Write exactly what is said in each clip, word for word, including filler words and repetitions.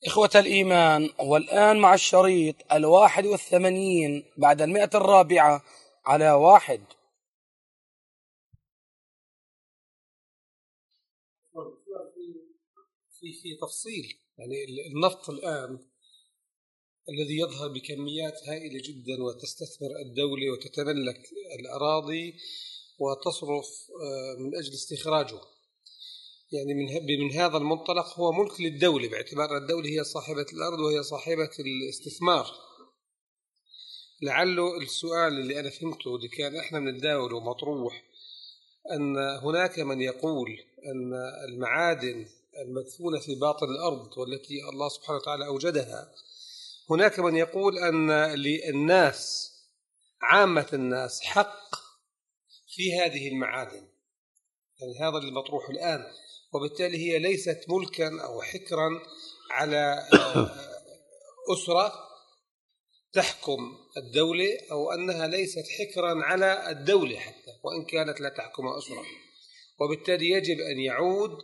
إخوة الإيمان، والآن مع الشريط الواحد والثمانين بعد المئة الرابعة على واحد. في في تفصيل، يعني النفط الآن الذي يظهر بكميات هائلة جدا وتستثمر الدولة وتتملك الأراضي وتصرف من أجل استخراجه، يعني من من هذا المنطلق هو ملك للدولة، باعتبار الدولة هي صاحبة الأرض وهي صاحبة الاستثمار. لعله السؤال اللي أنا فهمته اللي كان إحنا بنتداوله مطروح، أن هناك من يقول أن المعادن المدفونة في باطن الأرض والتي الله سبحانه وتعالى أوجدها، هناك من يقول أن للناس عامة الناس حق في هذه المعادن، يعني هذا اللي مطروح الآن، وبالتالي هي ليست ملكا أو حكرا على أسرة تحكم الدولة، أو أنها ليست حكرا على الدولة حتى وإن كانت لا تحكم أسرة، وبالتالي يجب أن يعود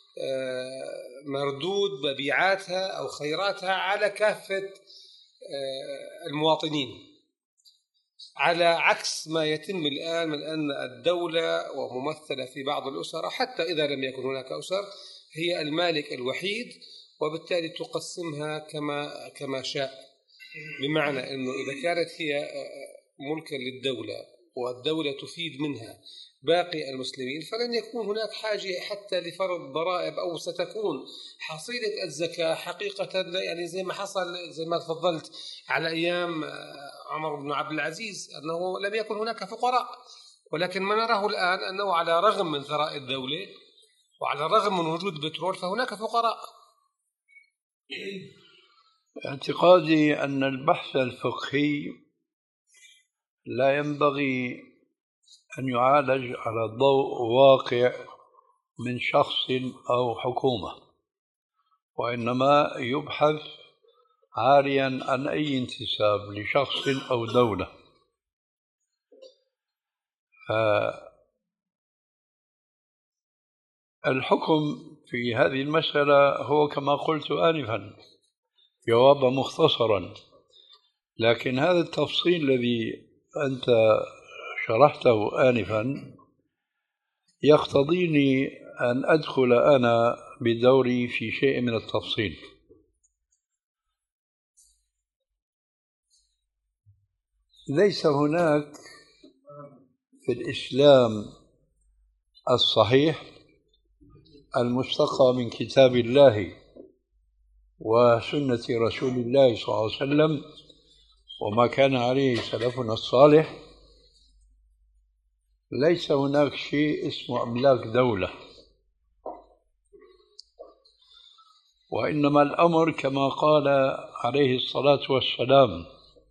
مردود مبيعاتها أو خيراتها على كافة المواطنين، على عكس ما يتم الآن من أن الدولة وممثلة في بعض الأسر، حتى إذا لم يكن هناك أسر، هي المالك الوحيد، وبالتالي تقسمها كما كما شاء. بمعنى أنه إذا كانت هي ملكا للدولة والدولة تفيد منها باقي المسلمين، فلن يكون هناك حاجة حتى لفرض ضرائب، أو ستكون حصيلة الزكاة حقيقة يعني زي ما حصل، زي ما تفضلت على أيام عمر بن عبد العزيز، أنه لم يكن هناك فقراء، ولكن ما نراه الآن أنه على رغم من ثراء الدولة وعلى الرغم من وجود بترول فهناك فقراء. اعتقادي أن البحث الفقهي لا ينبغي أن يعالج على ضوء واقع من شخص أو حكومة، وإنما يبحث عاريا عن أي انتساب لشخص أو دولة. الحكم في هذه المسألة هو كما قلت آنفا جوابا مختصرا، لكن هذا التفصيل الذي أنت شرحته آنفا يقتضيني أن أدخل أنا بدوري في شيء من التفصيل. ليس هناك في الإسلام الصحيح المستقى من كتاب الله وسنة رسول الله صلى الله عليه وسلم وما كان عليه سلفنا الصالح، ليس هناك شيء اسمه أملاك دولة، وإنما الأمر كما قال عليه الصلاة والسلام: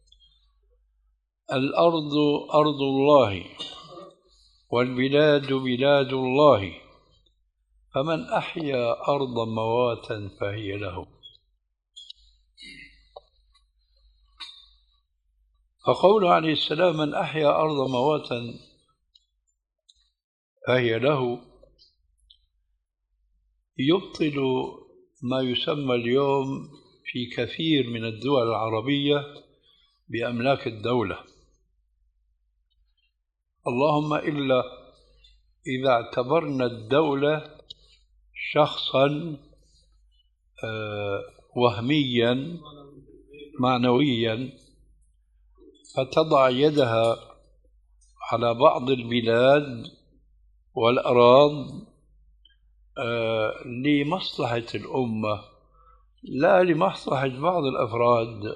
الأرض أرض الله والبلاد بلاد الله، فمن أحيا أرضا مواتا فهي له. فقوله عليه السلام من أحيا أرضا مواتا فهي له يبطل ما يسمى اليوم في كثير من الدول العربية بأملاك الدولة، اللهم إلا إذا اعتبرنا الدولة شخصا وهميا معنويا، فتضع يدها على بعض البلاد والأراض لمصلحة الأمة لا لمصلحة بعض الأفراد،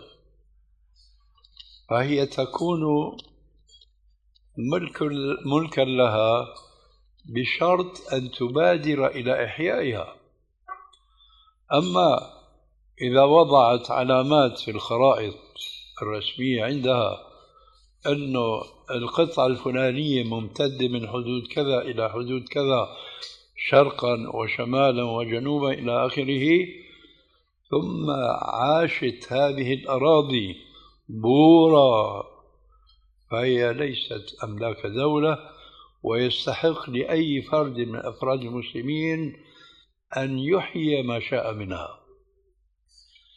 فهي تكون ملك ملكا لها بشرط أن تبادر إلى إحيائها. أما إذا وضعت علامات في الخرائط الرسمية عندها أنه القطعة الفلانية ممتدة من حدود كذا إلى حدود كذا شرقا وشمالا وجنوبا إلى آخره، ثم عاشت هذه الأراضي بورا، فهي ليست أملاك دولة، ويستحق لأي فرد من أفراد المسلمين أن يحيي ما شاء منها.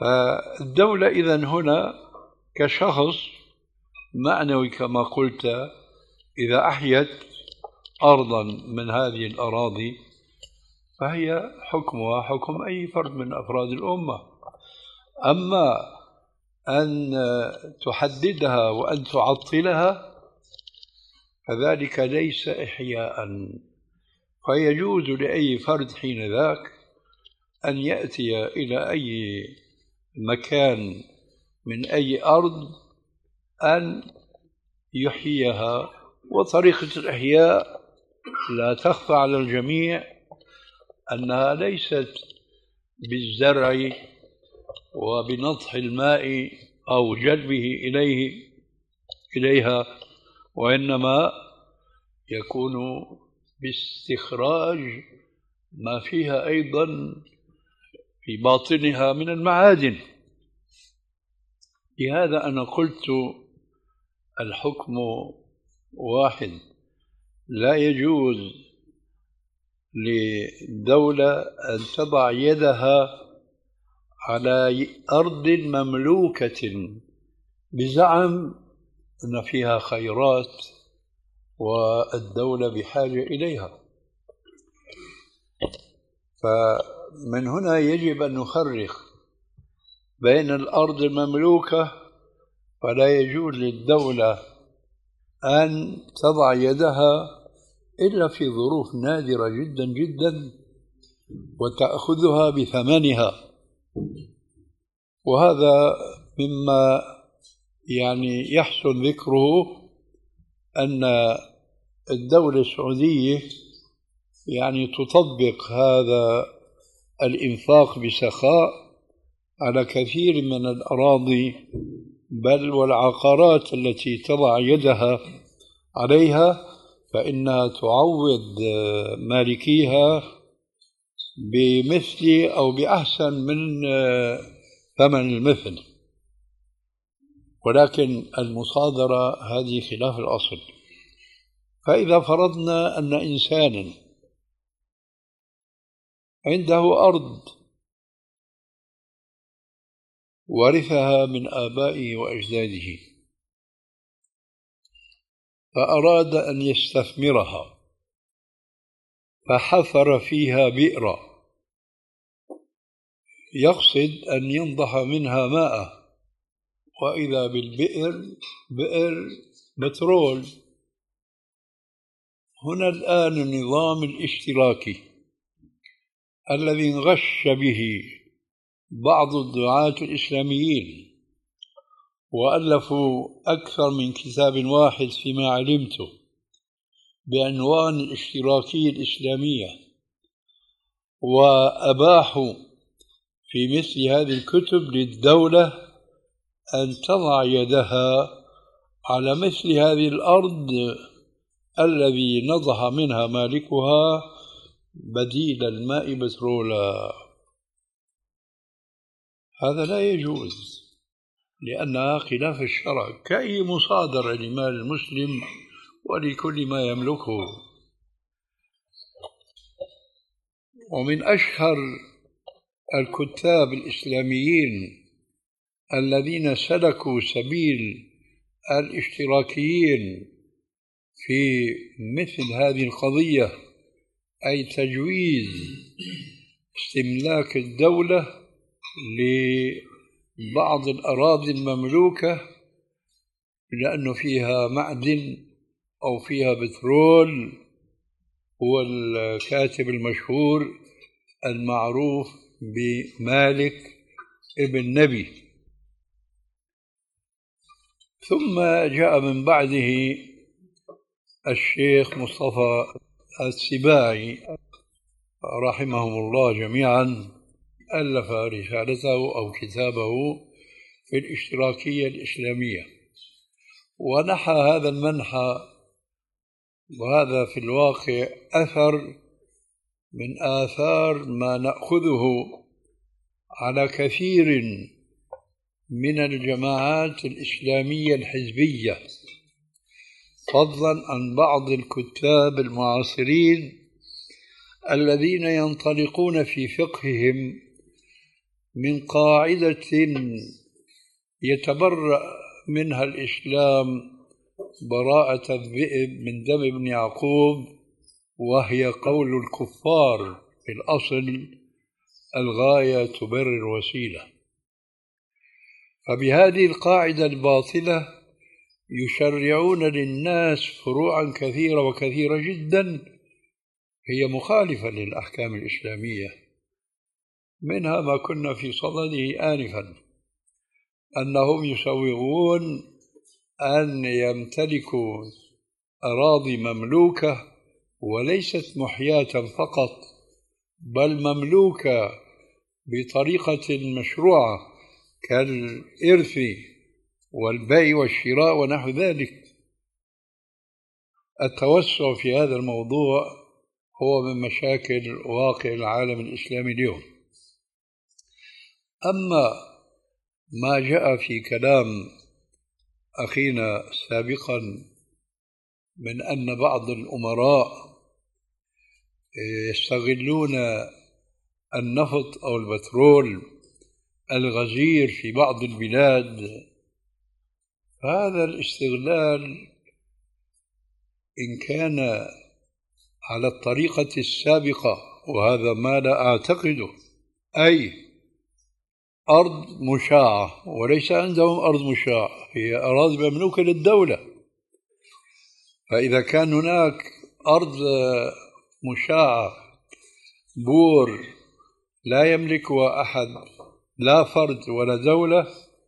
فالدولة إذن هنا كشخص معنوي كما قلت، إذا أحيت أرضا من هذه الأراضي فهي حكمها حكم أي فرد من أفراد الأمة. أما أن تحددها وأن تعطلها فذلك ليس إحياء، فيجوز لأي فرد حين ذاك أن يأتي إلى أي مكان من أي أرض أن يحييها. وطريقة الإحياء لا تخفى على الجميع أنها ليست بالزرع وبنضح الماء أو جلبه إليه إليها، وإنما يكون باستخراج ما فيها أيضا في باطنها من المعادن. لهذا أنا قلت الحكم واحد، لا يجوز لدولة أن تضع يدها على أرض مملوكة بزعم أن فيها خيرات والدولة بحاجة إليها. فمن هنا يجب أن نفرق بين الأرض المملوكة، فلا يجوز للدولة أن تضع يدها إلا في ظروف نادرة جدا جدا وتأخذها بثمنها. وهذا مما يعني يحسن ذكره أن الدولة السعودية يعني تطبق هذا الإنفاق بسخاء على كثير من الأراضي، بل والعقارات التي تضع يدها عليها فإنها تعوض مالكيها بمثل أو بأحسن من ثمن المثل، ولكن المصادرة هذه خلاف الأصل. فإذا فرضنا أن إنسانا عنده أرض ورثها من آبائه وأجداده فأراد أن يستثمرها فحفر فيها بئرا يقصد أن ينضح منها ماء، وإذا بالبئر بئر بترول. هنا الآن النظام الاشتراكي الذي انغش به بعض الدعاة الإسلاميين وألفوا أكثر من كتاب واحد فيما علمته بعنوان الاشتراكية الإسلامية، وأباحوا في مثل هذه الكتب للدولة أن تضع يدها على مثل هذه الأرض الذي نضح منها مالكها بديل الماء بترولا. هذا لا يجوز لأنها خلاف الشرع، كأي مصادرة لمال المسلم ولكل ما يملكه. ومن أشهر الكتاب الإسلاميين الذين سلكوا سبيل الاشتراكيين في مثل هذه القضية، أي تجويز استملاك الدولة لبعض الأراضي المملوكة لأنه فيها معدن أو فيها بترول، هو الكاتب المشهور المعروف بمالك ابن نبي. ثم جاء من بعده الشيخ مصطفى السباعي رحمهم الله جميعا، ألف رسالته أو كتابه في الاشتراكية الإسلامية، ونحى هذا المنحى، وهذا في الواقع أثر من آثار ما نأخذه على كثير من الجماعات الإسلامية الحزبية، فضلا عن بعض الكتاب المعاصرين الذين ينطلقون في فقههم من قاعدة يتبرأ منها الإسلام براءة الذئب من دم ابن يعقوب، وهي قول الكفار في الأصل: الغاية تبرر الوسيلة. فبهذه القاعدة الباطلة يشرعون للناس فروعا كثيرة وكثيرة جدا هي مخالفة للأحكام الإسلامية، منها ما كنا في صدده آنفا، أنهم يسوغون أن يمتلكوا أراضي مملوكة وليست محياة فقط، بل مملوكة بطريقة مشروعة كالإرث والبيع والشراء ونحو ذلك. التوسع في هذا الموضوع هو من مشاكل واقع العالم الإسلامي اليوم. أما ما جاء في كلام أخينا سابقا من أن بعض الأمراء يستغلون النفط أو البترول الغزير في بعض البلاد، هذا الاستغلال إن كان على الطريقة السابقة، وهذا ما لا أعتقده، أي أرض مشاعة، وليس عندهم أرض مشاعة، هي أراضي مملوكة للدولة. فإذا كان هناك أرض مشاعة بور لا يملكها أحد، لا فرد ولا دولة،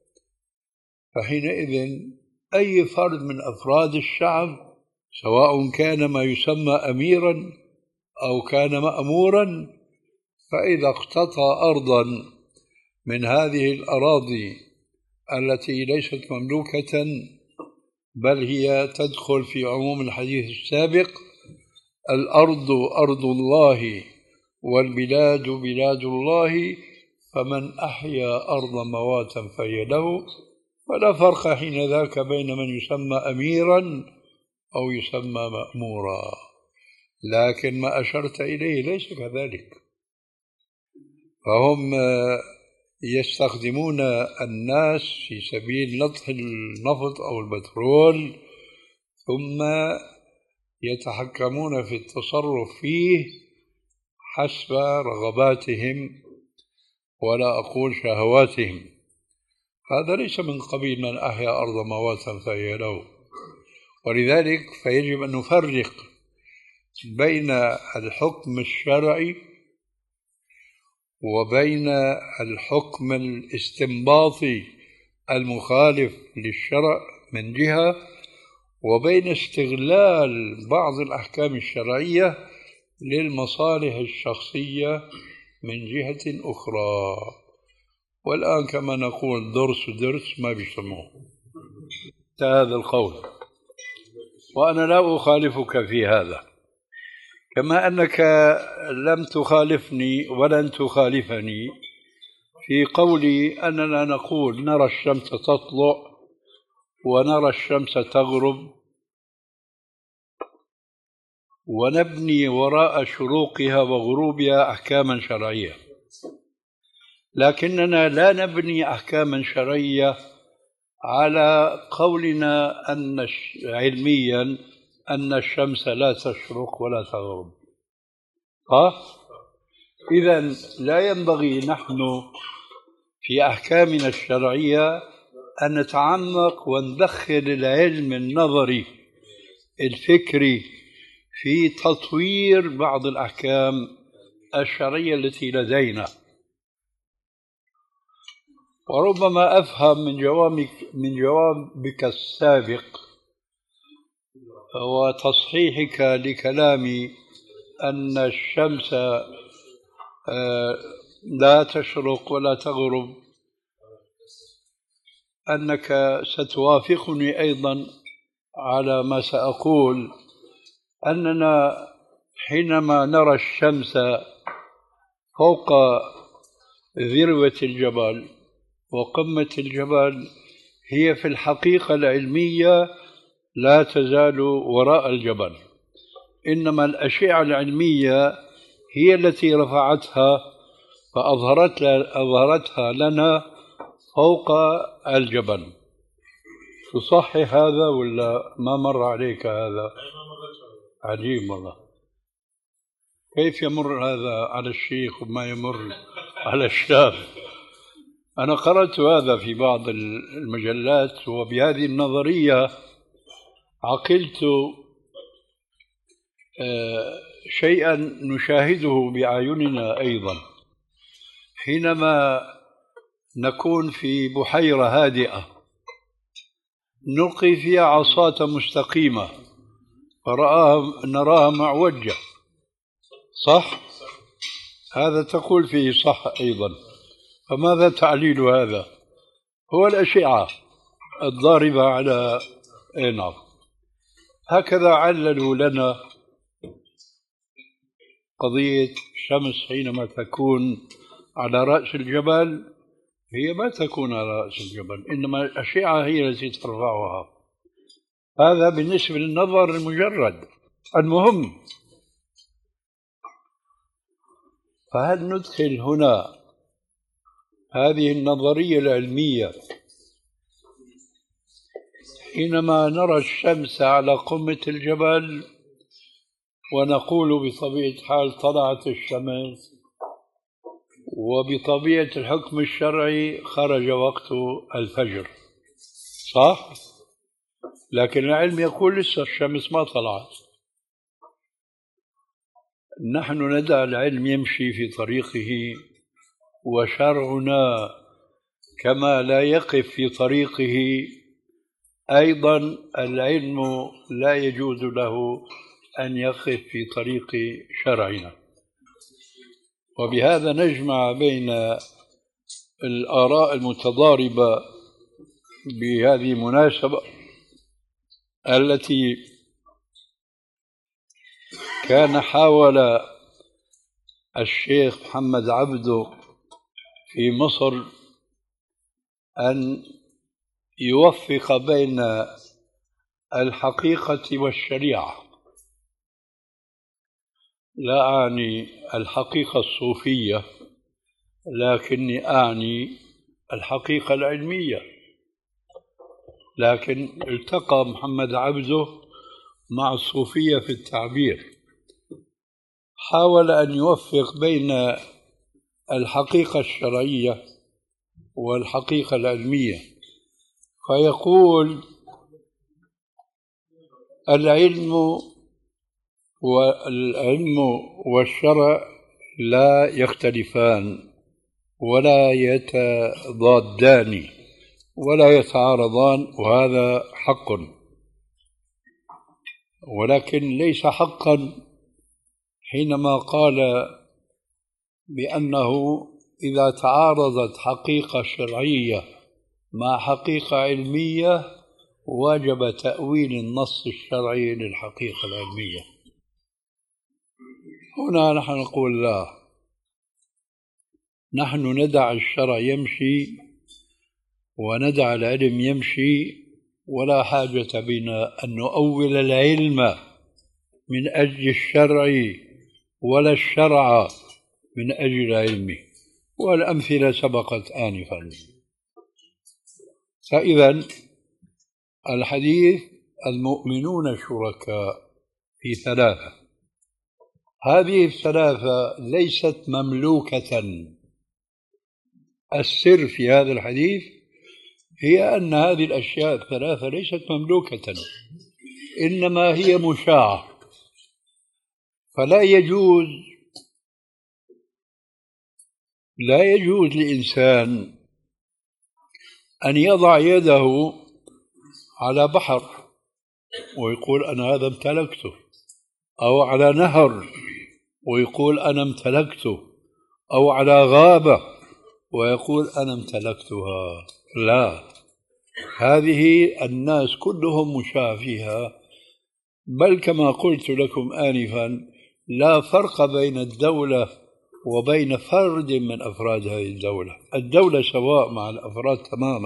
فحينئذ أي فرد من أفراد الشعب سواء كان ما يسمى أميرا أو كان مأمورا، فإذا اقتطع أرضا من هذه الأراضي التي ليست مملوكة بل هي تدخل في عموم الحديث السابق: الأرض أرض الله والبلاد بلاد الله، فمن أحيا أرض مواتا فهي له، فلا فرق حين ذاك بين من يسمى أميرا أو يسمى مأمورا. لكن ما أشرت إليه ليس كذلك، فهم يستخدمون الناس في سبيل نطح النفط أو البترول، ثم يتحكمون في التصرف فيه حسب رغباتهم ولا أقول شهواتهم. هذا ليس من قبيل من أحيا أرض مواتا فهي له. ولذلك فيجب أن نفرق بين الحكم الشرعي وبين الحكم الاستنباطي المخالف للشرع من جهة، وبين استغلال بعض الأحكام الشرعية للمصالح الشخصية من جهة أخرى. والآن كما نقول درس درس ما بيسموه هذا القول، وأنا لا أخالفك في هذا، كما أنك لم تخالفني ولن تخالفني في قولي أننا نقول نرى الشمس تطلع ونرى الشمس تغرب ونبني وراء شروقها وغروبها أحكاما شرعية، لكننا لا نبني أحكاما شرعية على قولنا أن علميا أن الشمس لا تشرق ولا تغرب. ها؟ إذن لا ينبغي نحن في أحكامنا الشرعية أن نتعمق وندخل العلم النظري الفكري في تطوير بعض الأحكام الشرعية التي لدينا. وربما أفهم من جوابك من جوابك السابق وتصحيحك لكلامي أن الشمس لا تشرق ولا تغرب أنك ستوافقني أيضا على ما سأقول، أننا حينما نرى الشمس فوق ذروة الجبل وقمة الجبل هي في الحقيقة العلمية لا تزال وراء الجبل، إنما الأشعة العلمية هي التي رفعتها فأظهرت أظهرتها لنا فوق الجبل. تصحح هذا ولا ما مر عليك هذا؟ عجيب والله، كيف يمر هذا على الشيخ وما يمر على الشاب؟ أنا قرأت هذا في بعض المجلات، وبهذه النظرية عقلت شيئا نشاهده بأعيننا أيضا حينما نكون في بحيرة هادئة نلقي فيها عصاة مستقيمة فرآها نراها معوجة، صح؟ هذا تقول فيه صح أيضا. فماذا تعليل هذا؟ هو الأشعة الضاربة على نعم. هكذا عللوا لنا قضية الشمس حينما تكون على رأس الجبل، هي ما تكون على رأس الجبل، إنما الأشعة هي التي ترفعها. هذا بالنسبة للنظر المجرد. المهم، فهل ندخل هنا هذه النظرية العلمية حينما نرى الشمس على قمة الجبل ونقول بطبيعة الحال طلعت الشمس، وبطبيعة الحكم الشرعي خرج وقت الفجر، صح؟ لكن العلم يقول لسه الشمس ما طلعت. نحن ندع العلم يمشي في طريقه، وشرعنا كما لا يقف في طريقه أيضا العلم لا يجوز له أن يقف في طريق شرعنا. وبهذا نجمع بين الآراء المتضاربة بهذه المناسبة التي كان حاول الشيخ محمد عبده في مصر أن يوفق بين الحقيقة والشريعة. لا أعني الحقيقة الصوفية، لكني أعني الحقيقة العلمية. لكن التقى محمد عبده مع الصوفية في التعبير، حاول أن يوفق بين الحقيقة الشرعية والحقيقة العلمية، فيقول العلم والعلم والشرع لا يختلفان ولا يتضادان ولا يتعارضان، وهذا حق، ولكن ليس حقا حينما قال بأنه إذا تعارضت حقيقة شرعية مع حقيقة علمية وجب تأويل النص الشرعي للحقيقة العلمية. هنا نحن نقول لا، نحن ندع الشرع يمشي وندع العلم يمشي، ولا حاجة بنا أن نؤول العلم من أجل الشرع ولا الشرع من أجل العلم، والأمثلة سبقت آنفا. فإذا الحديث المؤمنون شركاء في ثلاثة، هذه الثلاثة ليست مملوكة. السر في هذا الحديث هي أن هذه الأشياء الثلاثة ليست مملوكة، إنما هي مشاعة. فلا يجوز لا يجوز لإنسان أن يضع يده على بحر ويقول أنا هذا امتلكته، أو على نهر ويقول أنا امتلكته، أو على غابة ويقول أنا امتلكتها. لا، هذه الناس كلهم مشاع فيها، بل كما قلت لكم آنفا لا فرق بين الدولة وبين فرد من أفراد هذه الدولة. الدولة سواء مع الأفراد تماما،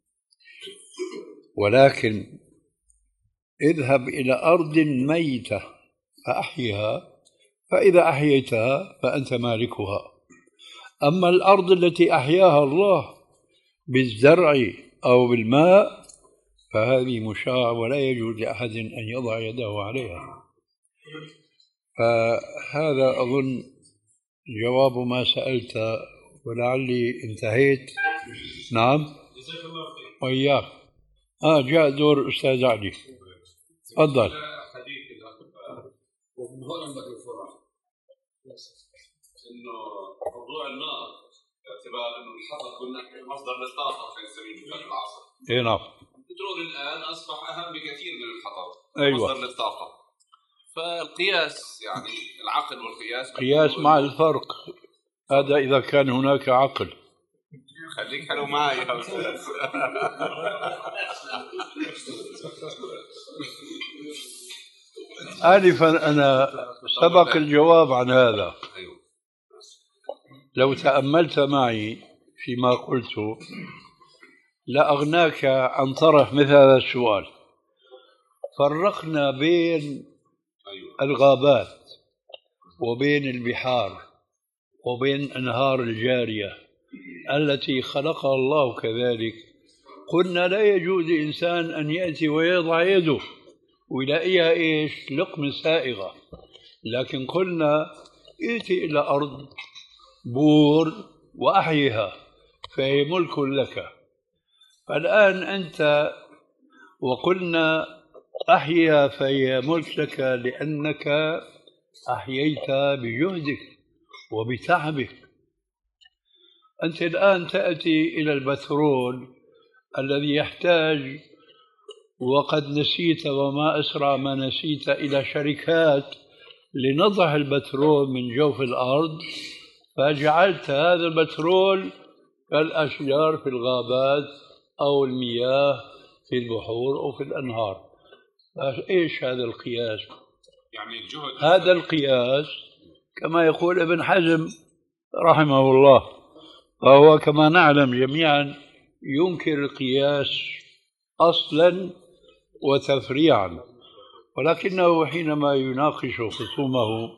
ولكن اذهب إلى أرض ميتة فأحيها، فإذا أحييتها فأنت مالكها. أما الأرض التي أحياها الله بالزرع أو بالماء فهذه مشاعة ولا يجوز لأحد أن يضع يده عليها. فهذا أظن جواب ما سألت، ولعلي انتهيت. نعم وإياك. آه جاء دور الأستاذ علي، تفضل. ومن هنا نبدأ الفرع إنه موضوع النار باعتبار إنه الحطب قلنا مصدر للطاقة في الزمن في العصر. إيه نعم. البترول الآن أصبح أهم بكثير من الحطب. أيوة. مصدر للطاقة. فالقياس يعني العقل والقياس قياس مع الفرق، هذا إذا كان هناك عقل. خليك حلو معي يا أستاذ. آنفا أنا سبق الجواب عن هذا. لو تأملت معي فيما قلت لأغناك عن طرح مثل هذا السؤال. فرقنا بين الغابات وبين البحار وبين أنهار الجارية التي خلقها الله كذلك. قلنا لا يجوز لإنسان أن يأتي ويضع يده ويلاقيها إيش لقمة سائغة، لكن قلنا ائتي إلى أرض بور وأحيها فهي ملك لك. فالآن أنت وقلنا أحيها فهي ملك لك لأنك أحييت بجهدك وبتعبك. أنت الآن تأتي إلى البترول الذي يحتاج، وقد نسيت وما أسرع ما نسيت، إلى شركات لنضع البترول من جوف الأرض، فجعلت هذا البترول كالأشجار في الغابات أو المياه في البحور أو في الأنهار. إيش هذا القياس؟ يعني الجهد هذا القياس كما يقول ابن حزم رحمه الله، فهو كما نعلم جميعا ينكر القياس أصلا وتفريعا، ولكنه حينما يناقش خصومه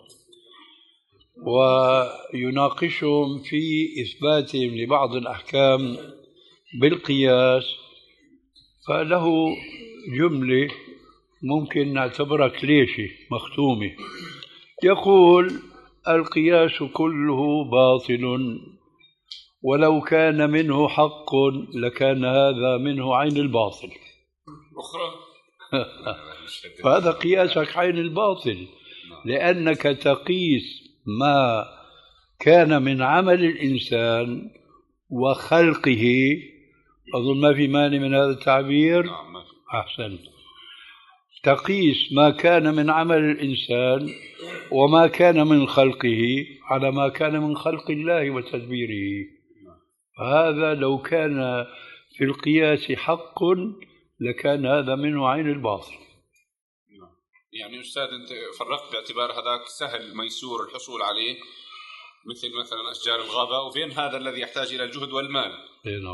ويناقشهم في إثباتهم لبعض الأحكام بالقياس فله جملة ممكن نعتبرها كليشة مختومة، يقول القياس كله باطل ولو كان منه حق لكان هذا منه عين الباطل. أخرى فهذا قياسك عين الباطل، لأنك تقيس ما كان من عمل الإنسان وخلقه. أظن ما في مانع من هذا التعبير. أحسن. تقيس ما كان من عمل الإنسان وما كان من خلقه على ما كان من خلق الله وتدبيره. هذا لو كان في القياس حق لكان هذا منه عين الباطل. يعني أستاذ أنت فرقت باعتبار هذاك سهل ميسور الحصول عليه مثل مثلا أشجار الغابة، وبين هذا الذي يحتاج إلى الجهد والمال. نعم.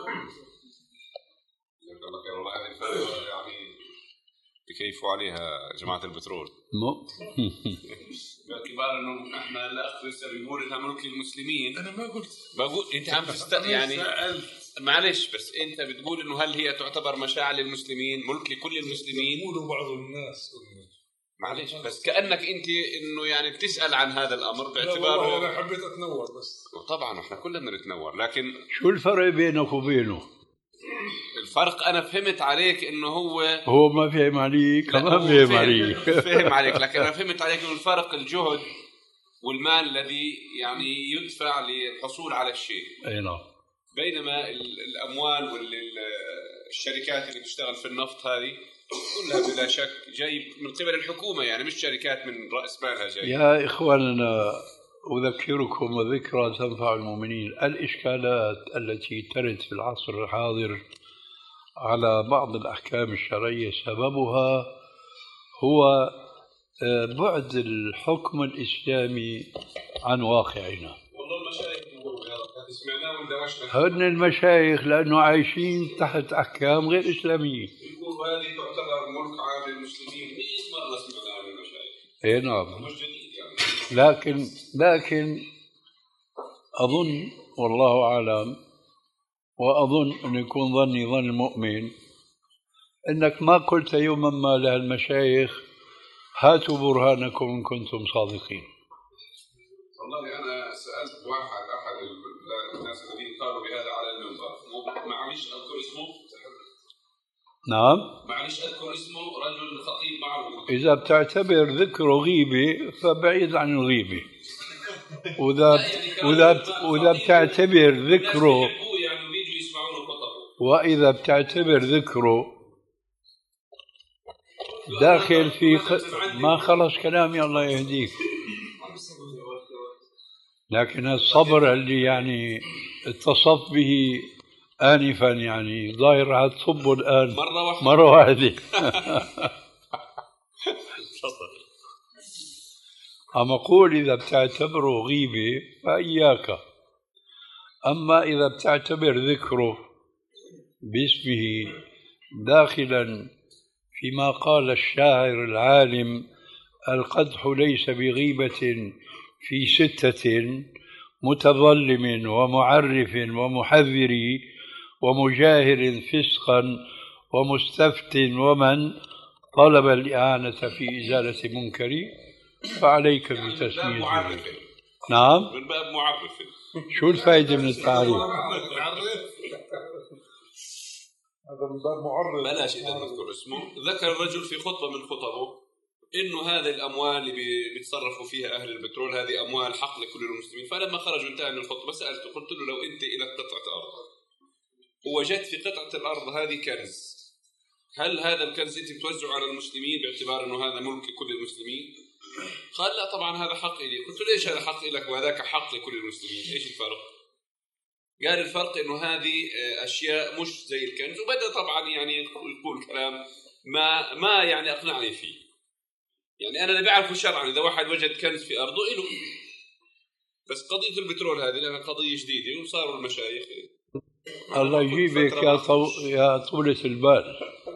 يعني بكيفوا عليها جماعة البترول. مو باعتبار انه احنا الاخ لسه بيقول انها ملك للمسلمين. انا ما قلت، بقول انت عم تست يعني معلش، بس انت بتقول انه هل هي تعتبر مشاعر للمسلمين، ملك لكل المسلمين؟ يقولوا بعض الناس. معلش بس كأنك انت انه يعني بتسأل عن هذا الامر باعتباره. انا حبيت اتنور بس. طبعا احنا كلنا بنتنور، لكن شو الفرق بينك وبينه؟ الفرق انا فهمت عليك انه هو هو ما فهم عليك كمان فهم عليك. فهم عليك، لكن انا فهمت عليك انه الفرق الجهد والمال الذي يعني يدفع للحصول على الشيء. اي نعم. بينما الاموال والشركات اللي بتشتغل في النفط هذه كلها بلا شك جاي من قبل الحكومه، يعني مش شركات من راس مالها جاي. يا اخواننا اذكركم وذكرى تنفع المؤمنين، الاشكالات التي ترد في العصر الحاضر على بعض الأحكام الشرعية سببها هو بعد الحكم الإسلامي عن واقعنا. والله المشايخ سمعناه وندوشنا. هن المشايخ لأنه عايشين تحت أحكام غير إسلامية. يقول هذه تعتبر ملك عام للمسلمين. مئة مرة سمعناه عن المشايخ. إيه نعم. مش جديد يعني. لكن لكن أظن والله أعلم، وأظن أن يكون ظني ظن المؤمن، أنك ما قلت يوما ما للمشايخ هاتوا برهانكم إن كنتم صادقين. والله أنا سألت واحد أحد الناس الذين قالوا بهذا على المنبر، معلش أذكر اسمه. نعم معلش أذكر اسمه، رجل خطيب معروف. إذا بتعتبر ذكره غيبة فبعيد عن الغيبة، وإذا وإذا وإذا بتعتبر ذكره وإذا بتعتبر ذكره داخل في ق... ما خلص كلامي الله يهديك. لكن الصبر اللي يعني اتصف به آنفا يعني ظاهر هتصبه الآن مرة واحدة, مرة واحدة. أما أقول إذا بتعتبره غيبة فإياك، أما إذا بتعتبر ذكره باسمه داخلا فيما قال الشاعر العالم: القدح ليس بغيبة في ستة، متظلم ومعرف ومحذر ومجاهر فسقا ومستفت ومن طلب الإعانة في إزالة منكر فعليك يعني بتسمية. نعم من باب معرف. شو الفائدة من التعريف؟ هذا من باب معرف. بلاش إذا نذكر اسمه. ذكر الرجل في خطبة من خطبه إنه هذه الأموال اللي بيتصرفوا فيها أهل البترول هذه أموال حق لكل المسلمين. فلما خرج انتهى من الخطبة سألته قلت له: لو أنت إلى قطعة أرض ووجدت في قطعة الأرض هذه كنز، هل هذا الكنز أنت بتوزعه على المسلمين باعتبار أنه هذا ملك كل المسلمين؟ قال: لا طبعا هذا حق لي. قلت له: ليش هذا حق لك وهذاك حق لكل المسلمين؟ إيش الفرق؟ قال: الفرق إنه هذه أشياء مش زي الكنز. وبدأ طبعا يعني يقول كلام ما ما يعني أقنعني فيه. يعني أنا اللي بعرفه شرعا إذا واحد وجد كنز في أرضه إله، بس قضية البترول هذه لأنها قضية جديدة وصاروا المشايخ الله يجيبك يا, طو... يا طولة البال،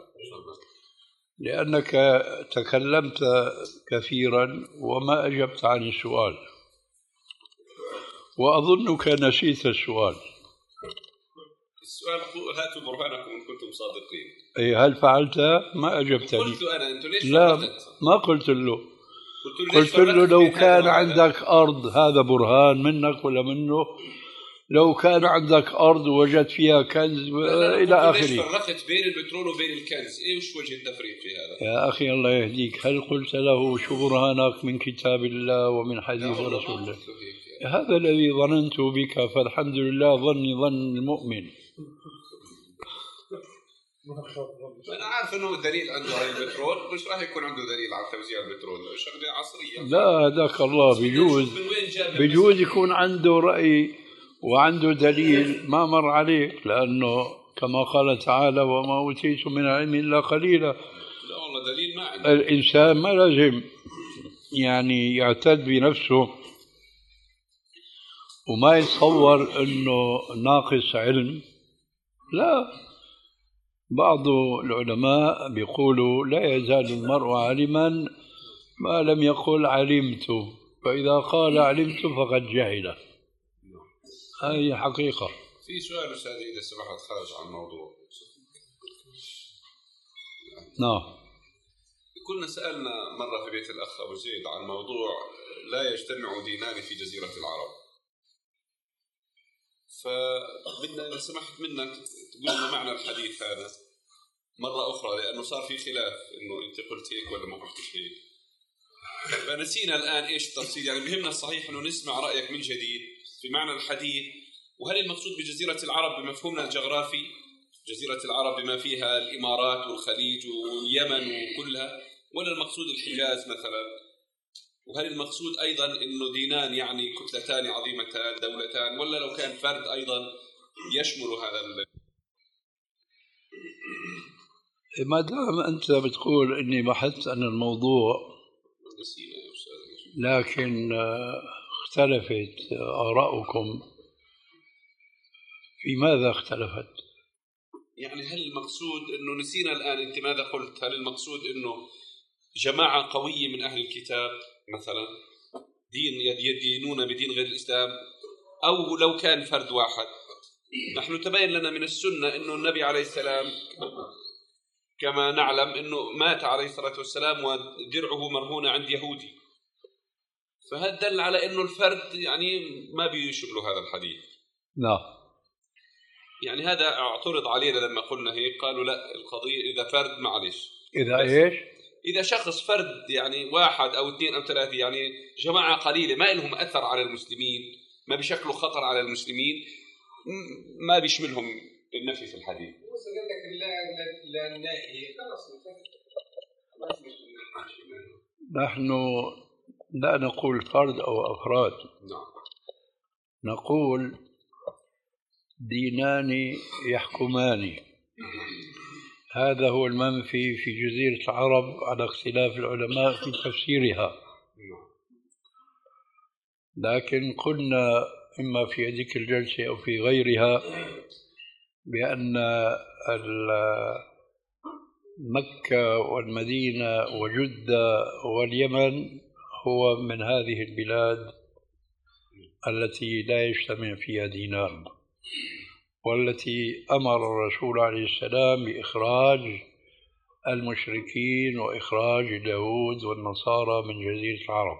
لأنك تكلمت كثيرا وما أجبت عن السؤال، وأظنك نسيت السؤال. السؤال هاتوا برهانكم إن كنتم صادقين. أي هل فعلت؟ ما أجبتني. قلت أنا أنتم ليش لا فرقت؟ ما قلت له. قلت له, قلت له لو كان عندك أرض هذا برهان منك ولا منه. لو كان عندك أرض وجدت فيها كنز إلى آخره. ليش فرقت بين البترول وبين الكنز؟ إيش وجه التفريق في هذا؟ يا أخي الله يهديك، هل قلت له شو برهانك من كتاب الله ومن حديث رسول الله؟ هذا الذي ظننت بك، فالحمد لله ظني ظن المؤمن. أنا عارف إنه دليل عنده على البترول، مش راح يكون عنده دليل على توزيع البترول، شغلة عصرية. لا هداك الله، بيجوز بيجوز يكون عنده رأي وعنده دليل ما مر عليك، لأنه كما قال تعالى: وما أوتيتم من علم إلا قليلا. لا والله دليل ما عنده. الإنسان ما لازم يعني يعتد بنفسه وما يتصور أنه ناقص علم. لا، بعض العلماء بيقولوا: لا يزال المرء عالما ما لم يقل علمت، فإذا قال علمت فقد جهل. هذه حقيقة. في سؤال أستاذ إذا سمحت خارج عن الموضوع. نعم. كنا سألنا مرة في بيت الأخ أبو زيد عن موضوع لا يجتمع دينان في جزيرة العرب، فبدنا إذا سمحت منك تقول لنا معنى الحديث هذا مرة أخرى، لأنه صار في خلاف إنه أنت قلت هيك ولا ما قلتش هيك، فنسينا الآن إيش التفصيل. يعني بهمنا الصحيح إنه نسمع رأيك من جديد في معنى الحديث. وهل المقصود بجزيرة العرب بمفهومنا الجغرافي جزيرة العرب بما فيها الإمارات والخليج واليمن وكلها، ولا المقصود الحجاز مثلا؟ وهل المقصود أيضا إنه دينان يعني كتلتان عظيمتان دولتان، ولا لو كان فرد أيضا يشمل هذا ال... ما دام أنت بتقول إني بحثت عن الموضوع، لكن اختلفت آراؤكم، في ماذا اختلفت؟ يعني هل المقصود إنه نسينا الآن أنت ماذا قلت؟ هل المقصود إنه جماعة قوية من أهل الكتاب مثلا دين يدينون بدين غير الإسلام، أو لو كان فرد واحد. نحن تبين لنا من السنة أنه النبي عليه السلام كما نعلم أنه مات عليه الصلاة والسلام ودرعه مرهونة عند يهودي، فهذا دل على أنه الفرد يعني ما بيشبه هذا الحديث. نعم. يعني هذا اعترض علينا لما قلنا هيك، قالوا لا القضية إذا فرد معلش، إذا إيش؟ إذا شخص فرد يعني واحد أو اثنين أو ثلاثة، يعني جماعة قليلة ما لهم أثر على المسلمين، ما بيشكلوا خطر على المسلمين، ما بيشملهم النفي في الحديث. نحن لا نقول فرد أو أفراد، نقول دينان يحكمان. هذا هو المنفي في جزيرة العرب على اختلاف العلماء في تفسيرها. لكن قلنا إما في هذه الجلسة أو في غيرها بأن مكة والمدينة وجدة واليمن هو من هذه البلاد التي لا يجتمع فيها دينان، والتي أمر الرسول عليه السلام بإخراج المشركين وإخراج اليهود والنصارى من جزيرة العرب.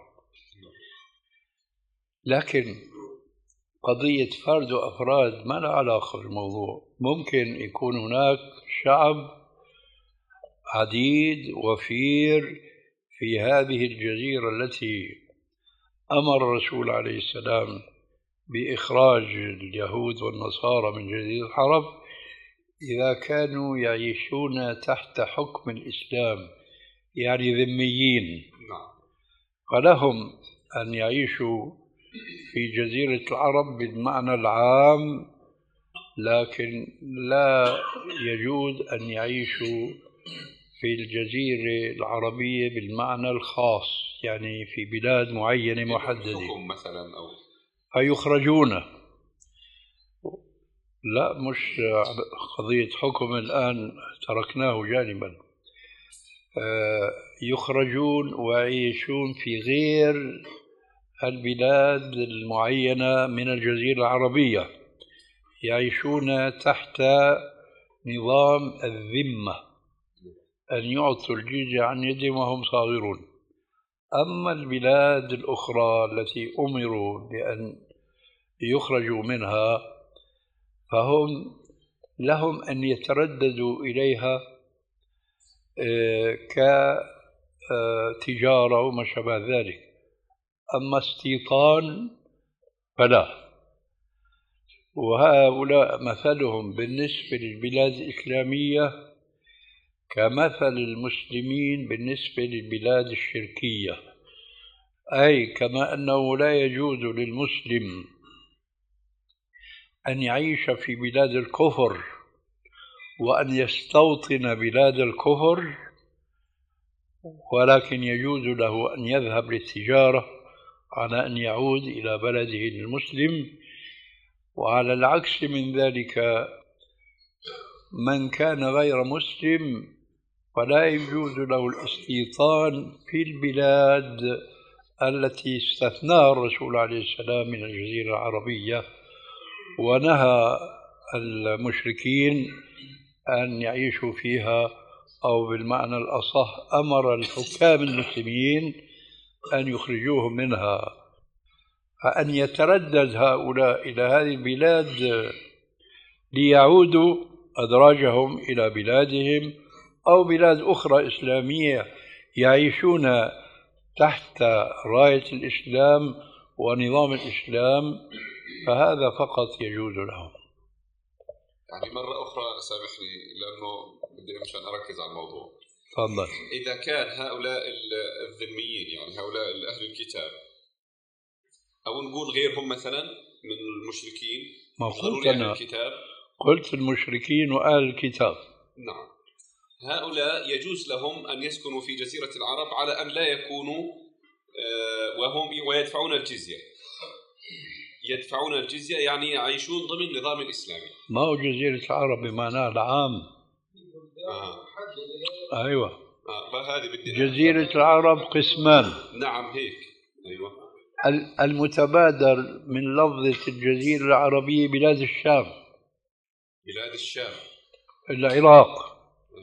لكن قضية فرد وأفراد ما لها علاقة بالموضوع. ممكن يكون هناك شعب عديد وفير في هذه الجزيرة التي أمر الرسول عليه السلام بإخراج اليهود والنصارى من جزيرة العرب، إذا كانوا يعيشون تحت حكم الإسلام، يعني ذميين، فلهم أن يعيشوا في جزيرة العرب بالمعنى العام، لكن لا يجوز أن يعيشوا في الجزيرة العربية بالمعنى الخاص، يعني في بلاد معينة محددة مثلا أو فيخرجون. لا، مش قضية حكم الآن، تركناه جانبا. يخرجون ويعيشون في غير البلاد المعينة من الجزيرة العربية، يعيشون تحت نظام الذمة، أن يعطوا الجزية عن يدهم وهم صاغرون. أما البلاد الأخرى التي أمروا بأن يخرجوا منها فهم لهم أن يترددوا إليها كتجارة وما شابه ذلك. أما استيطان فلا. وهؤلاء مثلهم بالنسبة للبلاد الإسلامية كمثل المسلمين بالنسبة للبلاد الشركية، أي كما أنه لا يجوز للمسلم أن يعيش في بلاد الكفر وأن يستوطن بلاد الكفر، ولكن يجوز له أن يذهب للتجارة على أن يعود إلى بلده المسلم. وعلى العكس من ذلك، من كان غير مسلم فلا يجوز له الاستيطان في البلاد التي استثناها الرسول عليه السلام من الجزيرة العربية، ونهى المشركين أن يعيشوا فيها، أو بالمعنى الأصح أمر الحكام المسلمين أن يخرجوهم منها. فأن يتردد هؤلاء إلى هذه البلاد ليعودوا أدراجهم إلى بلادهم أو بلاد أخرى إسلامية يعيشون تحت راية الإسلام ونظام الإسلام، فهذا فقط يجوز لهم. يعني مرة أخرى سامحني لأنه بدي مشان أركز على الموضوع. تفضل. إذا كان هؤلاء الذميين، يعني هؤلاء أهل الكتاب، أو نقول غيرهم مثلا من المشركين، ما قلت أنا الكتاب. قلت المشركين وأهل الكتاب. نعم. هؤلاء يجوز لهم أن يسكنوا في جزيرة العرب على أن لا يكونوا وهم ويدفعون الجزية. يدفعون الجزية يعني يعيشون ضمن نظام الإسلامي. ما هو جزيرة العرب بمعنى العام. آه. أيوة. آه. فهذه بدي جزيرة العرب قسمان. نعم هيك. أيوة. المتبادر من لفظة الجزيرة العربية بلاد الشام، بلاد الشام، العراق،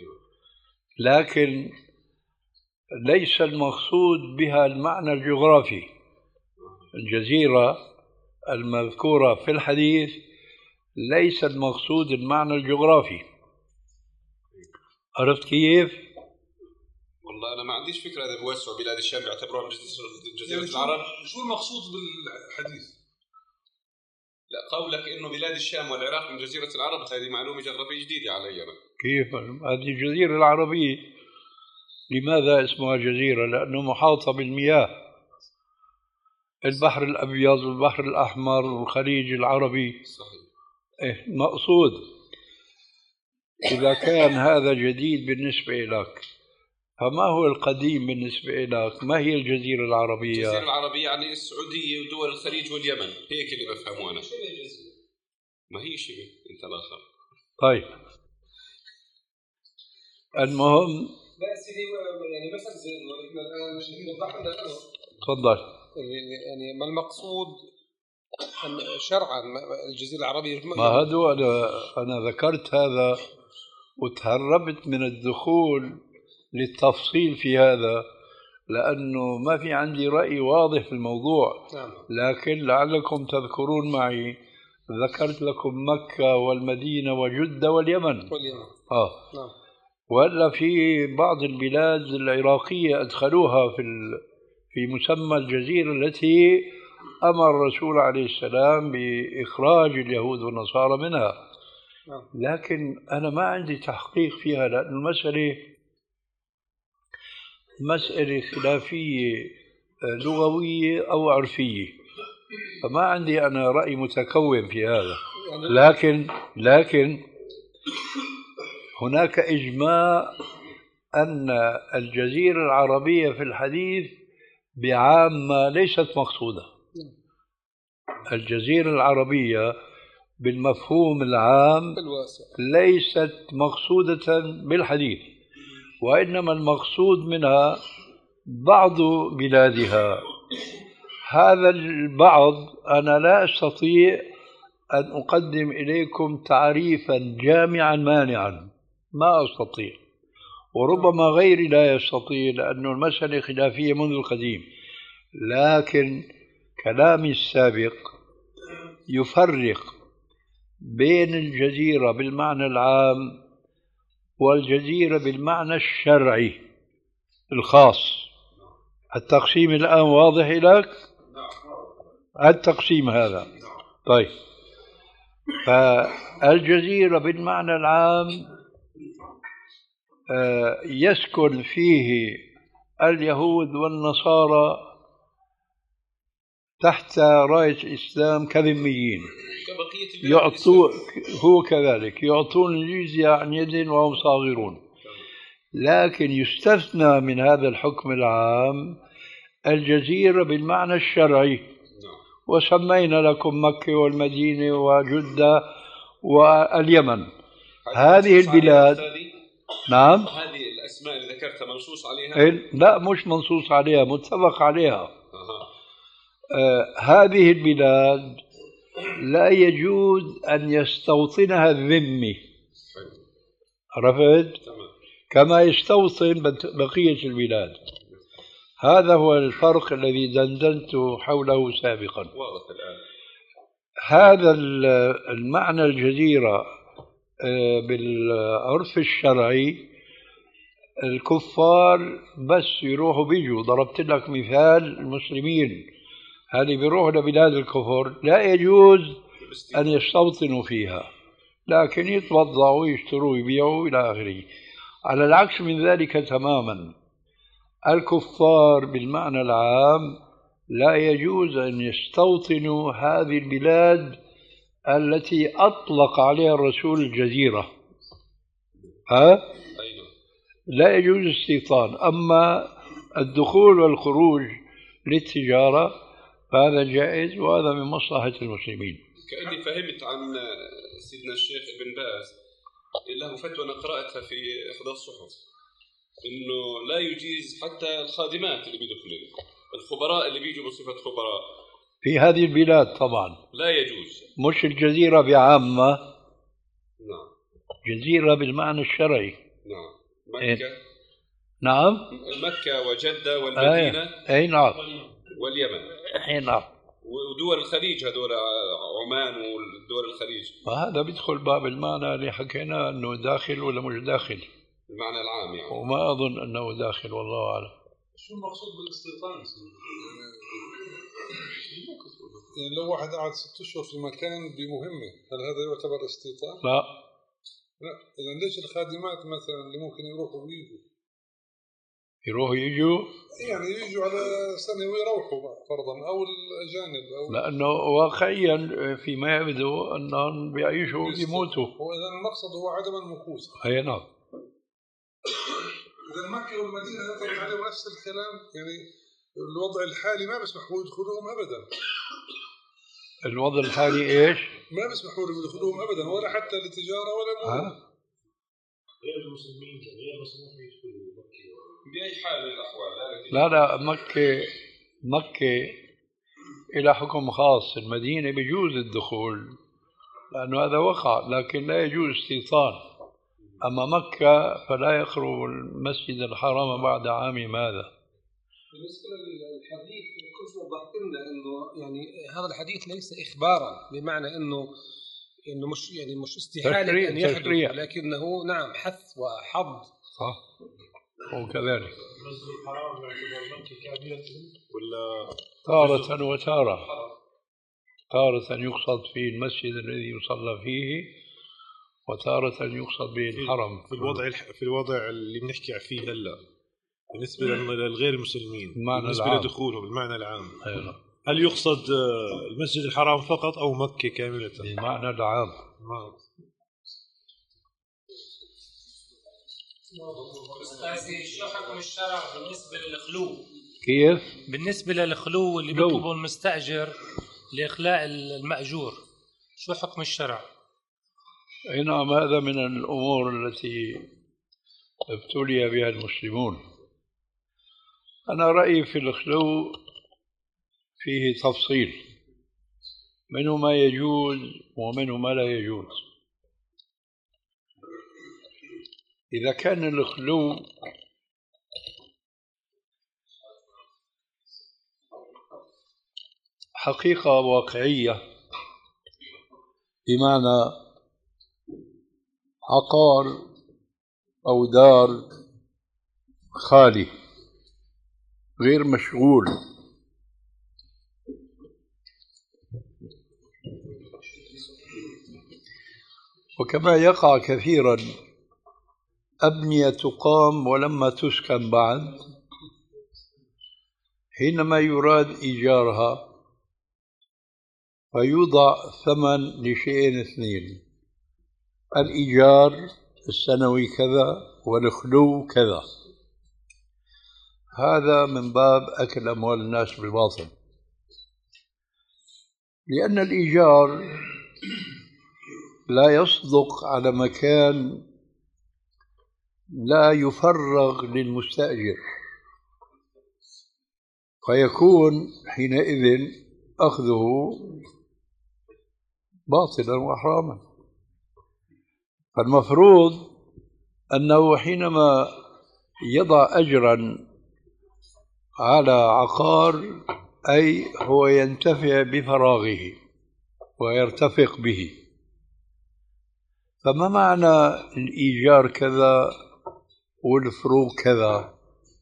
لكن ليس المقصود بها المعنى الجغرافي. الجزيرة المذكورة في الحديث ليس المقصود المعنى الجغرافي. عرفت كيف؟ والله أنا ما عنديش فكرة هذا بوسع بلاد الشام بيعتبروها جزيرة يعني العرب. شو المقصود بالحديث؟ لا، قولك إنه بلاد الشام والعراق من جزيرة العرب هذه معلومة جغرافية جديدة علي أنا. كيف؟ هذه الجزيرة العربية لماذا اسمها جزيرة؟ لأنه محاطة بالمياه، البحر الأبيض والبحر الأحمر والخليج العربي. صحيح. إيه مقصود. إذا كان هذا جديد بالنسبة لك، فما هو القديم بالنسبة لك؟ ما هي الجزيرة العربية؟ الجزيرة العربية يعني السعودية ودول الخليج واليمن، هيك اللي بفهمه أنا. ما هي شبه أنت الآخر. طيب المهم لا سيدي يعني مثلا زي احنا الان وضحنا الامر. تفضل. يعني ما المقصود شرعا الجزيرة العربية؟ ما هذا أنا أنا ذكرت هذا وتهربت من الدخول للتفصيل في هذا لأنه ما في عندي رأي واضح في الموضوع. لكن لعلكم تذكرون معي ذكرت لكم مكة والمدينة وجدة واليمن. واليمن. آه. نعم. ولا في بعض البلاد العراقية أدخلوها في في مسمى الجزيرة التي أمر الرسول عليه السلام بإخراج اليهود والنصارى منها. لكن أنا ما عندي تحقيق فيها لأن المسألة مسألة خلافية لغوية أو عرفية، فما عندي أنا رأي متكون في هذا. لكن لكن هناك إجماع أن الجزيرة العربية في الحديث بعامة ليست مقصودة. الجزيرة العربية بالمفهوم العام ليست مقصودة بالحديث، وإنما المقصود منها بعض بلادها. هذا البعض أنا لا أستطيع أن أقدم إليكم تعريفا جامعا مانعا، ما أستطيع، وربما غيري لا يستطيع لأن المسألة خلافية منذ القديم. لكن كلامي السابق يفرق بين الجزيرة بالمعنى العام والجزيرة بالمعنى الشرعي الخاص. التقسيم الآن واضح لك؟ التقسيم هذا طيب. فالجزيرة بالمعنى العام يسكن فيه اليهود والنصارى تحت راية الإسلام كذميين، يعطوا هو كذلك يعطون الجزية عن يد وهم صاغرون. لكن يستثنى من هذا الحكم العام الجزيرة بالمعنى الشرعي، وسمينا لكم مكة والمدينة وجدة واليمن. هذه البلاد نعم. هذه الأسماء اللي ذكرتها منصوص عليها؟ لا مش منصوص عليها، متفق عليها. آه هذه البلاد لا يجوز أن يستوطنها الذمي، عرفت؟ كما يستوطن بقية البلاد. هذا هو الفرق الذي دندنت حوله سابقا. واضح الآن. هذا المعنى الجزيرة بالعرف الشرعي الكفار بس يروحوا بيجوا. ضربت لك مثال المسلمين هذه بيروحوا لبلاد الكفر لا يجوز أن يستوطنوا فيها، لكن يتوضعوا ويشتروا ويبيعوا إلى آخره. على العكس من ذلك تماما الكفار بالمعنى العام لا يجوز أن يستوطنوا هذه البلاد التي أطلق عليها الرسول الجزيرة. ها؟ لا يجوز الاستيطان. أما الدخول والخروج للتجارة فهذا جائز، وهذا من مصلحة المسلمين. كأني فهمت عن سيدنا الشيخ ابن باز له فتوى أنا قرأتها في إحدى الصحف إنه لا يجيز حتى الخادمات اللي بيدخلوا الخبراء اللي بيجوا بصفة خبراء في هذه البلاد طبعا لا يجوز. مش الجزيرة بعامة. نعم. جزيرة بالمعنى الشرعي. نعم. مكة. إيه؟ نعم. مكة وجدة والمدينة. أي, أي نعم. واليمن. أي نعم. ودول الخليج هذول عمان ودول الخليج. وهذا بيدخل باب المعنى اللي حكينا أنه داخل ولا مش داخل. المعنى العام يعني. وما أظن أنه داخل والله أعلم. شو المقصود بالاستيطان؟ يعني لو واحد قعد ست أشهر في مكان بمهمة هل هذا يعتبر استيطان؟ لا. لا. إذا ليش الخادمات مثلا اللي ممكن يروحوا ويجوا؟ يروحوا يجوا؟ يعني يجوا على سنة ويروحوا فرضا أو الأجانب أو لأنه واقعيا فيما يبدو أنهم بيعيشوا وبيموتوا. وإذا المقصد هو عدم المكوث. أي نعم. إذا مكة والمدينة نطلق عليهم نفس الكلام يعني الوضع الحالي ما بيسمحوا يدخلوهم أبدا. الوضع الحالي إيش؟ ما بيسمحوا لهم يدخلوهم أبدا ولا حتى للتجارة ولا مرور. غير المسلمين غير مسموح يدخلوا مكة بأي حال من الأحوال. لا لا مكة مكة إلى حكم خاص. المدينة بيجوز الدخول لأنه هذا وقع لكن لا يجوز استيطان. أما مكة فلا يقرب المسجد الحرام بعد عام ماذا. بالنسبة للحديث كنت وضحت لنا إنه يعني هذا الحديث ليس إخبارا بمعنى إنه إنه مش يعني مش استحالة أن يحدث ولكنه نعم حث وحض. صح. وكذلك. المسجد الحرام يعتبر مكة كاملة ولا تارة وتارة. تارة يقصد فيه المسجد الذي يصلى فيه وتارة يقصد به الحرم. في الوضع في الوضع اللي بنحكي فيه هلا بالنسبة للغير المسلمين بالنسبة العام. لدخولهم بالمعنى العام. أيوة. هل يقصد المسجد الحرام فقط أو مكة كاملة؟ بالمعنى العام. نعم. أستاذي شو حكم الشرع بالنسبة للخلو؟ كيف؟ بالنسبة للخلو اللي بيطلبه المستأجر لإخلاء المأجور شو حكم الشرع؟ أي نعم هذا من الأمور التي ابتلي بها المسلمون. أنا رأيي في الخلو فيه تفصيل منه ما يجوز ومنه ما لا يجوز. إذا كان الخلو حقيقة واقعية بمعنى عقار أو دار خالي غير مشغول وكما يقع كثيرا أبنية تقام ولما تسكن بعد حينما يراد إيجارها فيوضع ثمن لشيئين اثنين: الإيجار السنوي كذا والخلو كذا. هذا من باب أكل أموال الناس بالباطل، لأن الإيجار لا يصدق على مكان لا يفرغ للمستأجر، فيكون حينئذ أخذه باطلا وحراما. فالمفروض أنه حينما يضع أجرا على عقار أي هو ينتفع بفراغه ويرتفق به. فما معنى الإيجار كذا والفروق كذا؟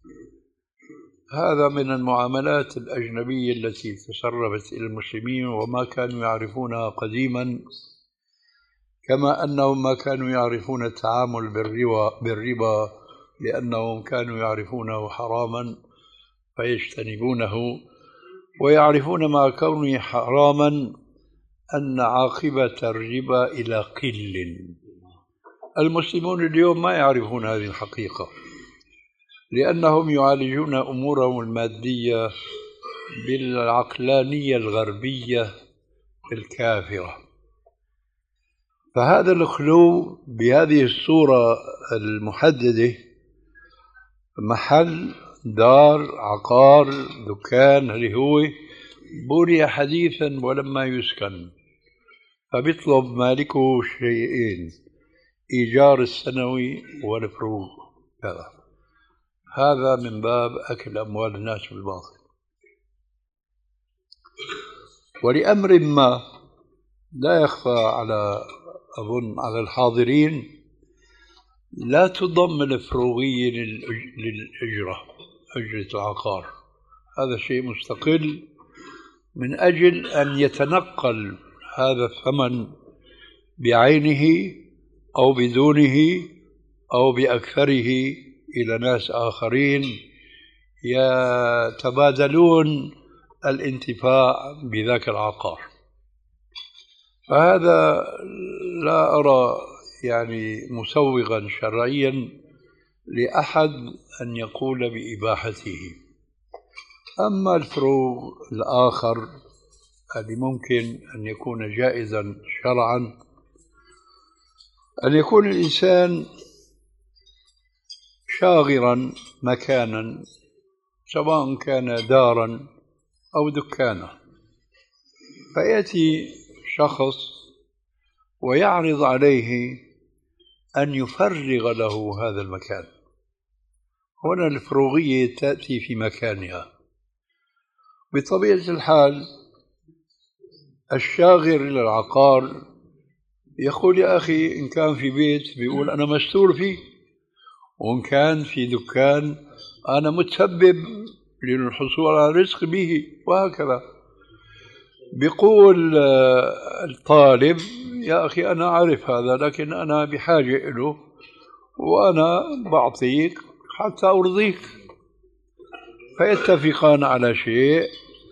هذا من المعاملات الأجنبية التي تسربت إلى المسلمين وما كانوا يعرفونها قديما، كما أنهم ما كانوا يعرفون التعامل بالربا, بالربا لأنهم كانوا يعرفونه حراما فيجتنبونه، ويعرفون مع كونه حراما أن عاقبة الربا إلى قل. المسلمون اليوم ما يعرفون هذه الحقيقة لأنهم يعالجون أمورهم المادية بالعقلانية الغربية الكافرة. فهذا الخلو بهذه الصورة المحددة محل دار، عقار، دكان اللي هو بني حديثا ولما يسكن، فبيطلب مالكه شيئين: إيجار السنوي والفروغ. هذا هذا من باب أكل أموال الناس بالباطل. ولأمر ما لا يخفى على أظن على الحاضرين، لا تضم الفروغية للأجرة، أجرة العقار، هذا شيء مستقل من أجل أن يتنقل هذا الثمن بعينه أو بدونه أو بأكثره إلى ناس آخرين يتبادلون الانتفاع بذاك العقار. فهذا لا أرى يعني مسوغا شرعيا لأحد أن يقول بإباحته. أما الفروغ الآخر الذي ممكن أن يكون جائزا شرعا، أن يكون الإنسان شاغرا مكانا سواء كان دارا أو دكانا، فيأتي شخص ويعرض عليه أن يفرغ له هذا المكان. هنا الفروغية تأتي في مكانها. بطبيعة الحال الشاغر للعقار يقول: يا أخي، إن كان في بيت بيقول أنا مستور فيه، وإن كان في دكان أنا متسبب للحصول على رزق به، وهكذا. بيقول الطالب: يا أخي، أنا أعرف هذا، لكن أنا بحاجة له وأنا بعطيك حتى أرضيك. فيتفقان على شيء،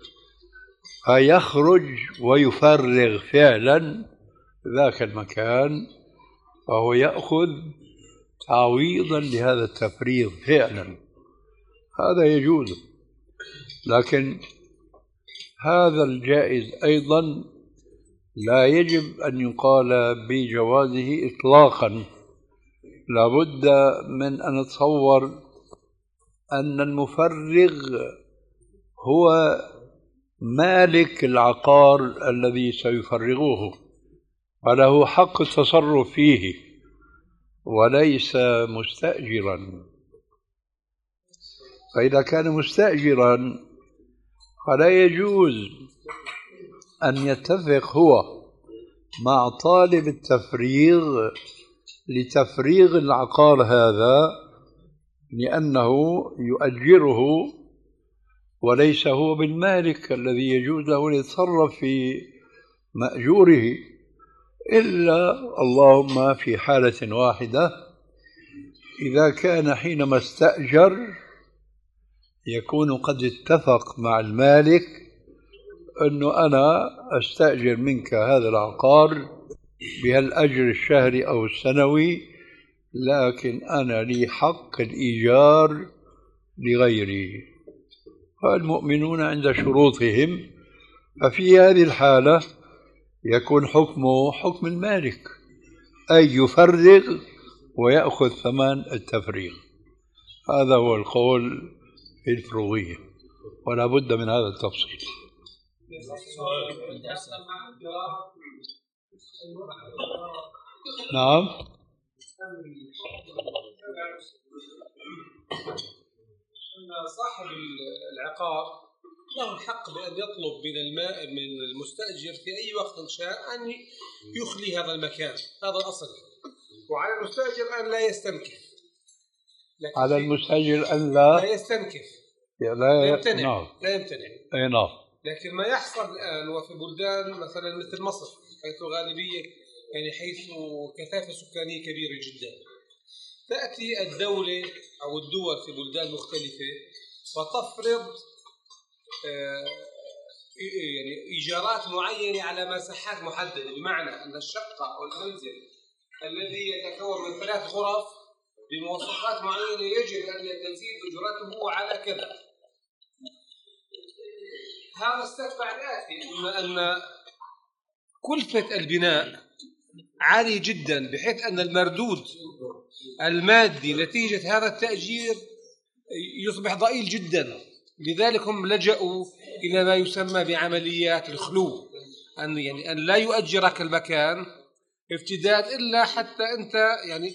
فيخرج ويفرغ فعلا ذاك المكان، فهو يأخذ تعويضا لهذا التفريغ فعلا. هذا يجوز. لكن هذا الجائز أيضا لا يجب أن يقال بجوازه إطلاقا. لابد من أن نتصور أن المفرغ هو مالك العقار الذي سيفرغه، وله حق التصرف فيه، وليس مستأجرا. فإذا كان مستأجرا فلا يجوز أن يتفق هو مع طالب التفريغ لتفريغ العقار هذا، لأنه يؤجره وليس هو بالمالك الذي يجوز له أن يتصرف في مأجوره، إلا اللهم في حالة واحدة: إذا كان حينما استأجر يكون قد اتفق مع المالك أنه أنا أستأجر منك هذا العقار بهالأجر الشهري أو السنوي، لكن أنا لي حق الإيجار لغيري. فالمؤمنون عند شروطهم، ففي هذه الحالة يكون حكمه حكم المالك، أي يفرغ ويأخذ ثمن التفريغ. هذا هو القول في الفروغية، ولا بد من هذا التفصيل. نعم. صاحب العقار له الحق بأن يطلب من الماء من المستأجر في أي وقت شاء أن يخلي هذا المكان، هذا الأصل. وعلى المستأجر أن لا يستنكف. على المستأجر أن لا, لا يستنكف، لا, لا يمتنع. نعم. لا يمتنع. أي نعم. لكن ما يحصل الآن وفي بلدان مثلا مثل مصر، حيث غالبية يعني حيث كثافة سكانية كبيرة جدا، تأتي الدولة أو الدول في بلدان مختلفة وتفرض يعني إيجارات معينة على مساحات محددة، بمعنى أن الشقة أو المنزل الذي يتكون من ثلاث غرف بمواصفات معينة يجب أن تزيد أجرته على كذا. هذا استتبع الآتي: أن كلفة البناء عالي جدا، بحيث أن المردود المادي نتيجة هذا التأجير يصبح ضئيل جدا. لذلك هم لجأوا إلى ما يسمى بعمليات الخلو، أن يعني أن لا يؤجرك المكان ابتداء إلا حتى أنت يعني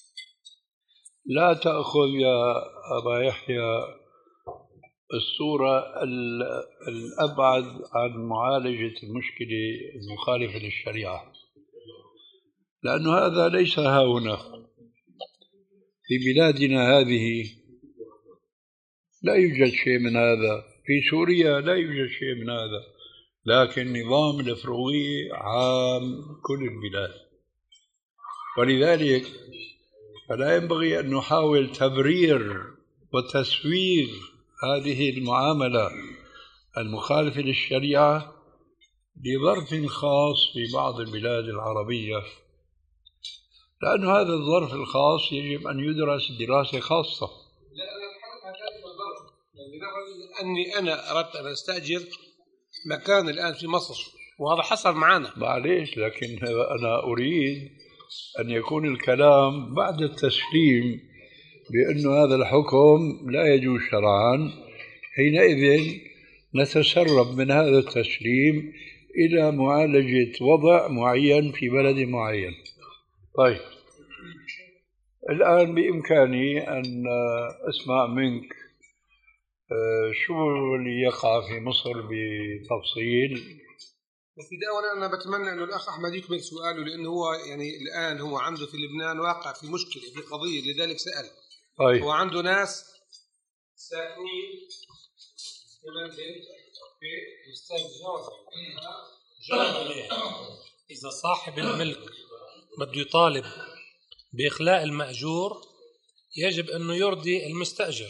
لا تأخذ يا أبا يحيى الصورة الأبعد عن معالجة المشكلة المخالفة للشريعة، لأن هذا ليس ها هنا في بلادنا هذه، لا يوجد شيء من هذا، في سوريا لا يوجد شيء من هذا، لكن نظام الفروية عام كل البلاد. ولذلك فلا ينبغي أن نحاول تبرير وتسويغ هذه المعاملة المخالفة للشريعة لظرف خاص في بعض البلاد العربية، لأن هذا الظرف الخاص يجب أن يدرس دراسة خاصة. لا أنا أني أنا أردت أن أستأجر مكان الآن في مصر، وهذا حصل معنا. معليش، لكن أنا أريد أن يكون الكلام بعد التسليم بأن هذا الحكم لا يجوز شرعا، حينئذ نتسرب من هذا التسليم إلى معالجة وضع معين في بلد معين. طيب، الآن بإمكاني أن أسمع منك شو اللي يقع في مصر بتفصيل. بداية أنا بتمنى أنه الأخ أحمد يكمل سؤاله، لأنه هو يعني الآن هو عنده في لبنان واقع في مشكلة في قضية، لذلك سأل. طيب. هو عنده ناس ساكنين كمان في يستأجرون إذا صاحب الملك بده يطالب بإخلاء المأجور يجب أنه يرضي المستأجر.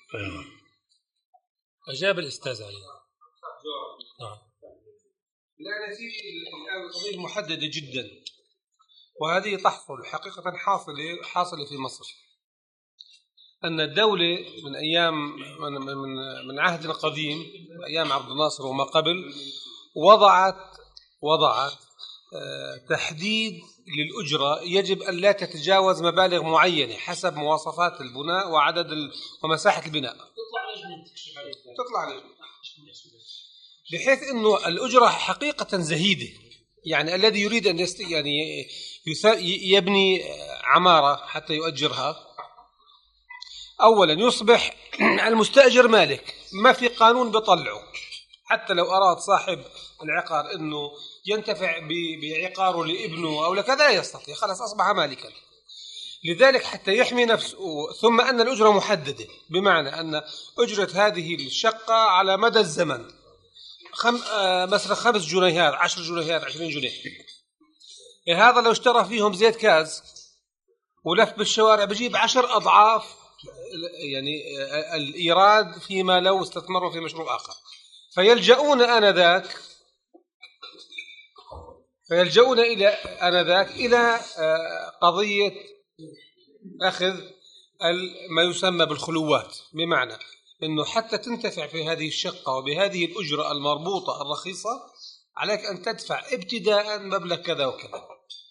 أجاب الأستاذ علي. نعم. لا نسيت الآن القضية محددة جدا، وهذه تحصل حقيقة حاصلة حاصلة في مصر، أن الدولة من أيام من من من عهد القديم أيام عبد الناصر وما قبل وضعت وضعت تحديد للأجرة يجب أن لا تتجاوز مبالغ معينة حسب مواصفات البناء وعدد ومساحة البناء. تطلع لجنة بحيث أنه الأجرة حقيقة زهيدة. يعني الذي يريد أن يست... يعني يبني عمارة حتى يؤجرها، أولا يصبح المستأجر مالك، ما في قانون بيطلعه، حتى لو أراد صاحب العقار أنه ينتفع بعقاره لابنه أو لكذا لا يستطيع، خلاص أصبح مالكا. لذلك حتى يحمي نفسه، ثم أن الأجرة محددة، بمعنى أن أجرة هذه الشقة على مدى الزمن خم... آه مثلا خمس جنيهات، عشر جنيهات، عشرين جنيه. هذا لو اشترى فيهم زيت كاز ولف بالشوارع بجيب عشر أضعاف يعني آه الإيراد فيما لو استثمروا في مشروع آخر. فيلجؤون آنذاك فيلجؤون إلى آنذاك إلى آه قضية أخذ ما يسمى بالخلوات، بمعنى أنه حتى تنتفع في هذه الشقة وبهذه الأجرة المربوطة الرخيصة عليك أن تدفع ابتداء مبلغ كذا وكذا،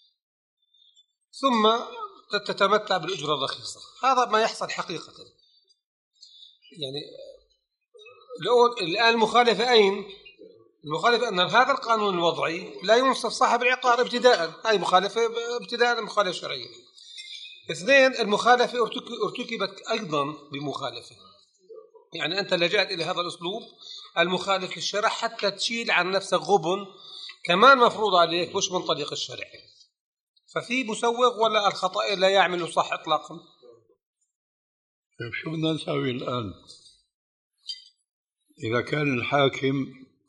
ثم تتمتع بالأجرة الرخيصة. هذا ما يحصل حقيقة. يعني الآن المخالفة أين؟ المخالفة أن هذا القانون الوضعي لا ينصف صاحب العقار ابتداء، هذه مخالفة ابتداء مخالفة شرعية. اثنين، المخالفة ارتكبت أيضا بمخالفة، يعني أنت لجأت إلى هذا الأسلوب المخالف للشرع حتى تشيل عن نفسك غبن كمان مفروض عليك مش من طريق الشرع. ففي مسوغ ولا الخطأ لا يعمل صح إطلاقا. شو بدنا نسوي الآن إذا كان الحاكم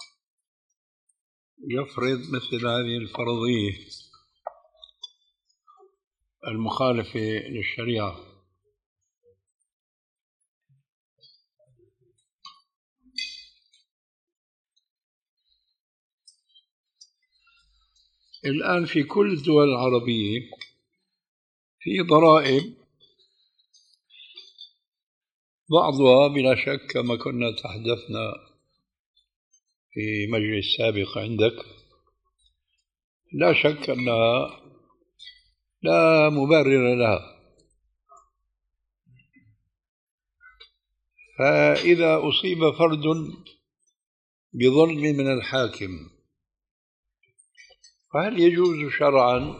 يفرض مثل هذه الفرضية المخالفة للشريعة؟ الآن في كل الدول العربية في ضرائب، بعضها بلا شك كما كنا تحدثنا في مجلس سابق عندك لا شك أنها لا مبرر لها، فإذا أصيب فرد بظلم من الحاكم فهل يجوز شرعا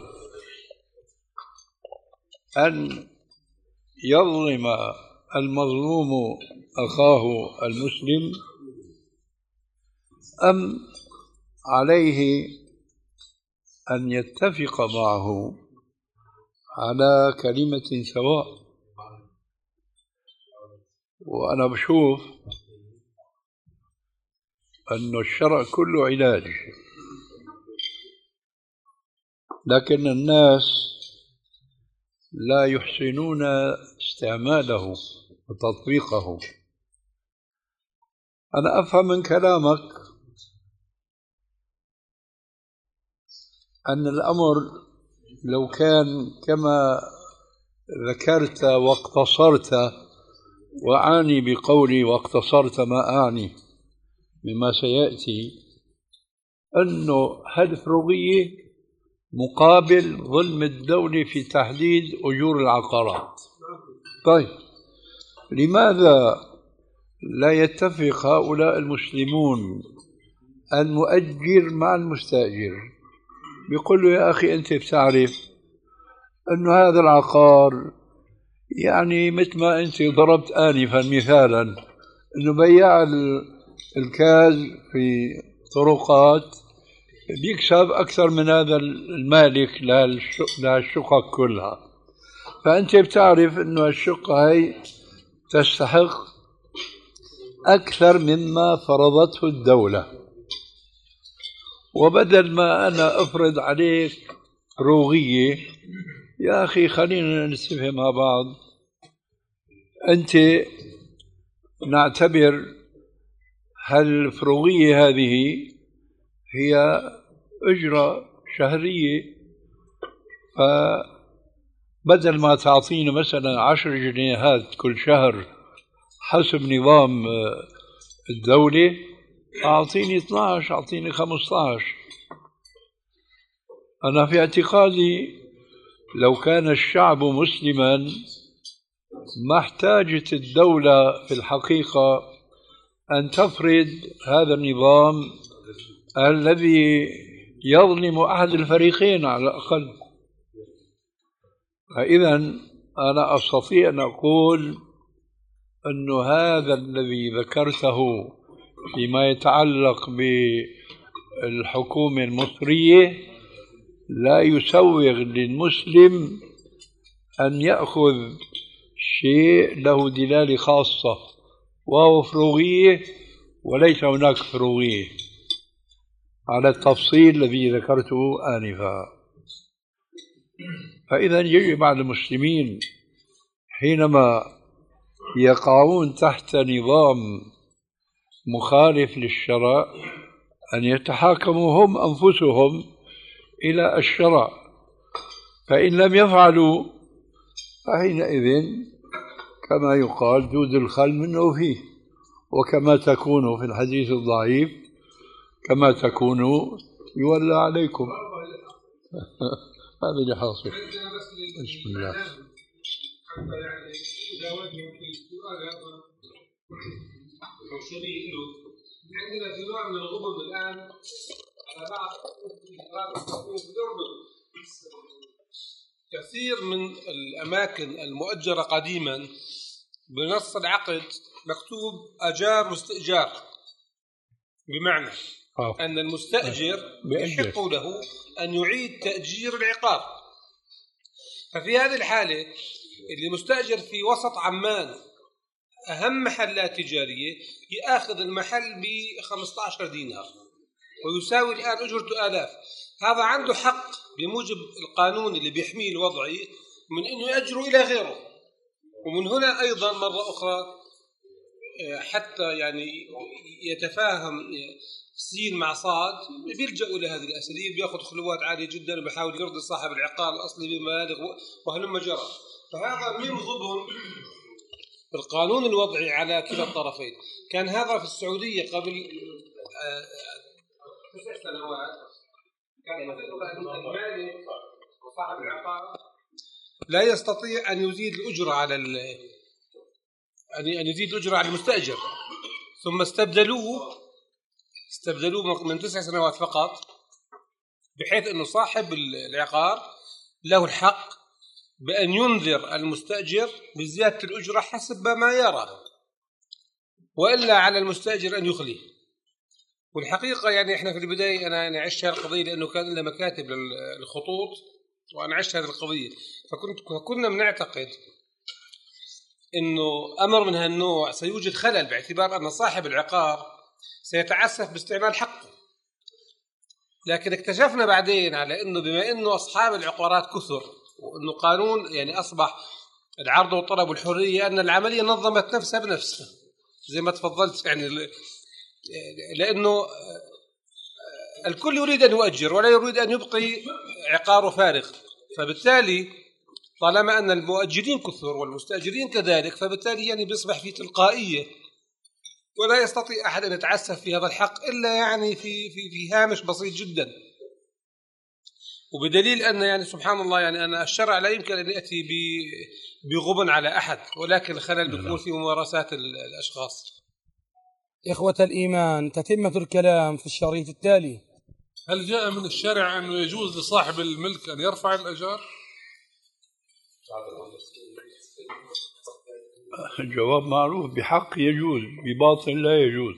أن يظلم المظلوم أخاه المسلم أم عليه أن يتفق معه على كلمة سواء؟ وأنا بشوف أن الشرع كله علاج، لكن الناس لا يحسنون استعماله وتطبيقه. أنا أفهم من كلامك أن الأمر لو كان كما ذكرت واقتصرت، وأعني بقولي واقتصرت ما أعني مما سيأتي، أنه هالفروغية مقابل ظلم الدولة في تحديد أجور العقارات. طيب لماذا لا يتفق هؤلاء المسلمون المؤجر مع المستأجر؟ بيقول له يا أخي أنت بتعرف أنه هذا العقار يعني مثل ما أنت ضربت آنفا مثالا أنه بياع الكاز في طرقات بيكسب أكثر من هذا المالك للشقق كلها، فأنت بتعرف أنه الشقة هي تستحق أكثر مما فرضته الدولة، وبدل ما أنا أفرض عليك روغية يا أخي خلينا نتفق مع بعض، أنت نعتبر هالفروغية هذه هي أجرة شهرية، فبدل ما تعطينا مثلا عشر جنيهات كل شهر حسب نظام الدولة أعطيني اثني عشر، أعطيني خمسة عشر. أنا في اعتقادي لو كان الشعب مسلما ما احتاجت الدولة في الحقيقة أن تفرض هذا النظام الذي يظلم أحد الفريقين على الأقل. فإذا أنا أستطيع أن أقول أن هذا الذي ذكرته فيما يتعلق بالحكومة المصرية لا يسوغ للمسلم أن يأخذ شيء له دلالة خاصة وهو فروغية، وليس هناك فروغية على التفصيل الذي ذكرته آنفا. فإذا يجب على المسلمين حينما يقعون تحت نظام مخالف للشرع أن يتحاكموا هم أنفسهم إلى الشرع، فإن لم يفعلوا فحينئذ كما يقال دود الخل منه فيه، وكما تكونوا في الحديث الضعيف كما تكونوا يولى عليكم. هذا اللي حاصل. بسم الله. عندنا في نوع من الغضب الآن على بعض كثير من الأماكن المؤجرة قديما بنص العقد مكتوب أجار واستئجار، بمعنى أوه. أن المستأجر يحق له أن يعيد تأجير العقار. ففي هذه الحالة اللي مستأجر في وسط عمان أهم محلات تجارية يأخذ المحل ب خمسة عشر دينار ويساوي الآن أجرته آلاف. هذا عنده حق بموجب القانون اللي بيحميه الوضعي من أنه يأجره إلى غيره. ومن هنا أيضا مرة أخرى حتى يعني يتفاهم سين مع صاد بيلجأوا إلى هذه الأساليب، بيأخذ خلوات عالية جدا وبيحاول يرضي صاحب العقار الأصلي بمبالغ وهلم جرى. فهذا من غضب القانون الوضعي على كلا الطرفين. كان هذا في السعودية قبل تسع سنوات، كان مثلا المالك وصاحب العقار لا يستطيع أن يزيد الأجرة على أن يزيد الأجرة على المستأجر، ثم استبدلوه استبدلوه من تسع سنوات فقط، بحيث أنه صاحب العقار له الحق بأن ينذر المستأجر بزيادة الأجرة حسب ما يرى، وإلا على المستأجر أن يخليه. والحقيقة يعني إحنا في البداية أنا يعني عشت هذه القضية لأنه كان لنا مكاتب للخطوط وأنا عشت هذه القضية، فكنت فكنا بنعتقد إنه أمر من هالنوع سيوجد خلل باعتبار أن صاحب العقار سيتعسف باستعمال حقه. لكن اكتشفنا بعدين على إنه بما إنه أصحاب العقارات كثر وإنه قانون يعني أصبح العرض والطلب والحرية، أن العملية نظمت نفسها بنفسها زي ما تفضلت، يعني لأنه الكل يريد أن يؤجر ولا يريد أن يبقي عقاره فارغ، فبالتالي طالما أن المؤجرين كثر والمستأجرين كذلك، فبالتالي يعني بيصبح في تلقائية ولا يستطيع أحد أن يتعسف في هذا الحق إلا يعني في في في هامش بسيط جدا. وبدليل أن يعني سبحان الله يعني أن الشرع لا يمكن أن يأتي بغبن على أحد، ولكن الخلل بيكون في ممارسات الأشخاص. إخوة الإيمان، تتمة الكلام في الشريط التالي. هل جاء من الشرع أنه يجوز لصاحب الملك أن يرفع الأجار؟ الجواب معروف، بحق يجوز، بباطل لا يجوز.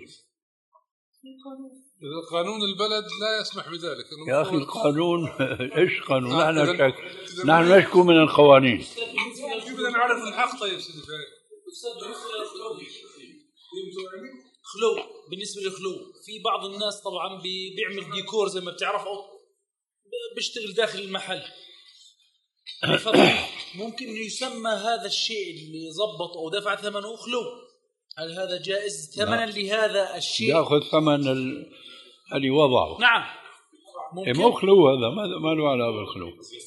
قانون البلد لا يسمح بذلك يا أخي. القانون إيش قانون؟ آه نحن شك... نحن نشكو من القوانين. بدنا نعرف الحق. طيب سيدي خلو، بالنسبة للخلو في بعض الناس طبعا بيعمل ديكور زي ما بتعرفوا، بيشتغل داخل المحل ممكن يسمى هذا الشيء اللي زبط أو دفع ثمنه خلو. هل هذا جائز ثمنا لهذا الشيء؟ يأخذ ثمن ال... اللي وضعه. نعم ممكن. مو خلو هذا، ما له علاقة بالخلو،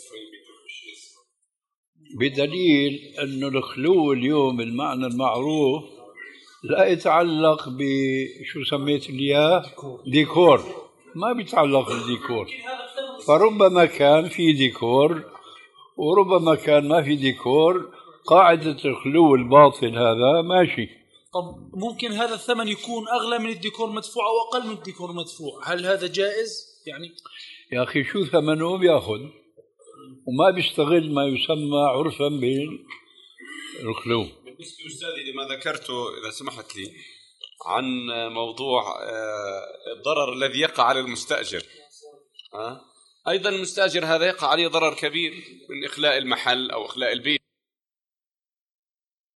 بدليل أنه الخلو اليوم المعنى المعروف لا يتعلق بشو سميت لي ديكور، ما بيتعلق بالديكور. فربما كان في ديكور وربما كان ما في ديكور، قاعدة الخلو الباطل هذا ماشي. طب ممكن هذا الثمن يكون أغلى من الديكور مدفوع أو أقل من الديكور مدفوع، هل هذا جائز؟ يعني يا أخي شو ثمنه بياخذ وما بيستغل ما يسمى عرفا بالخلو. بالنسبة أستاذي لما ذكرته إذا سمحت لي عن موضوع الضرر الذي يقع على المستأجر، أيضا المستأجر هذا يقع عليه ضرر كبير من إخلاء المحل أو إخلاء البيت.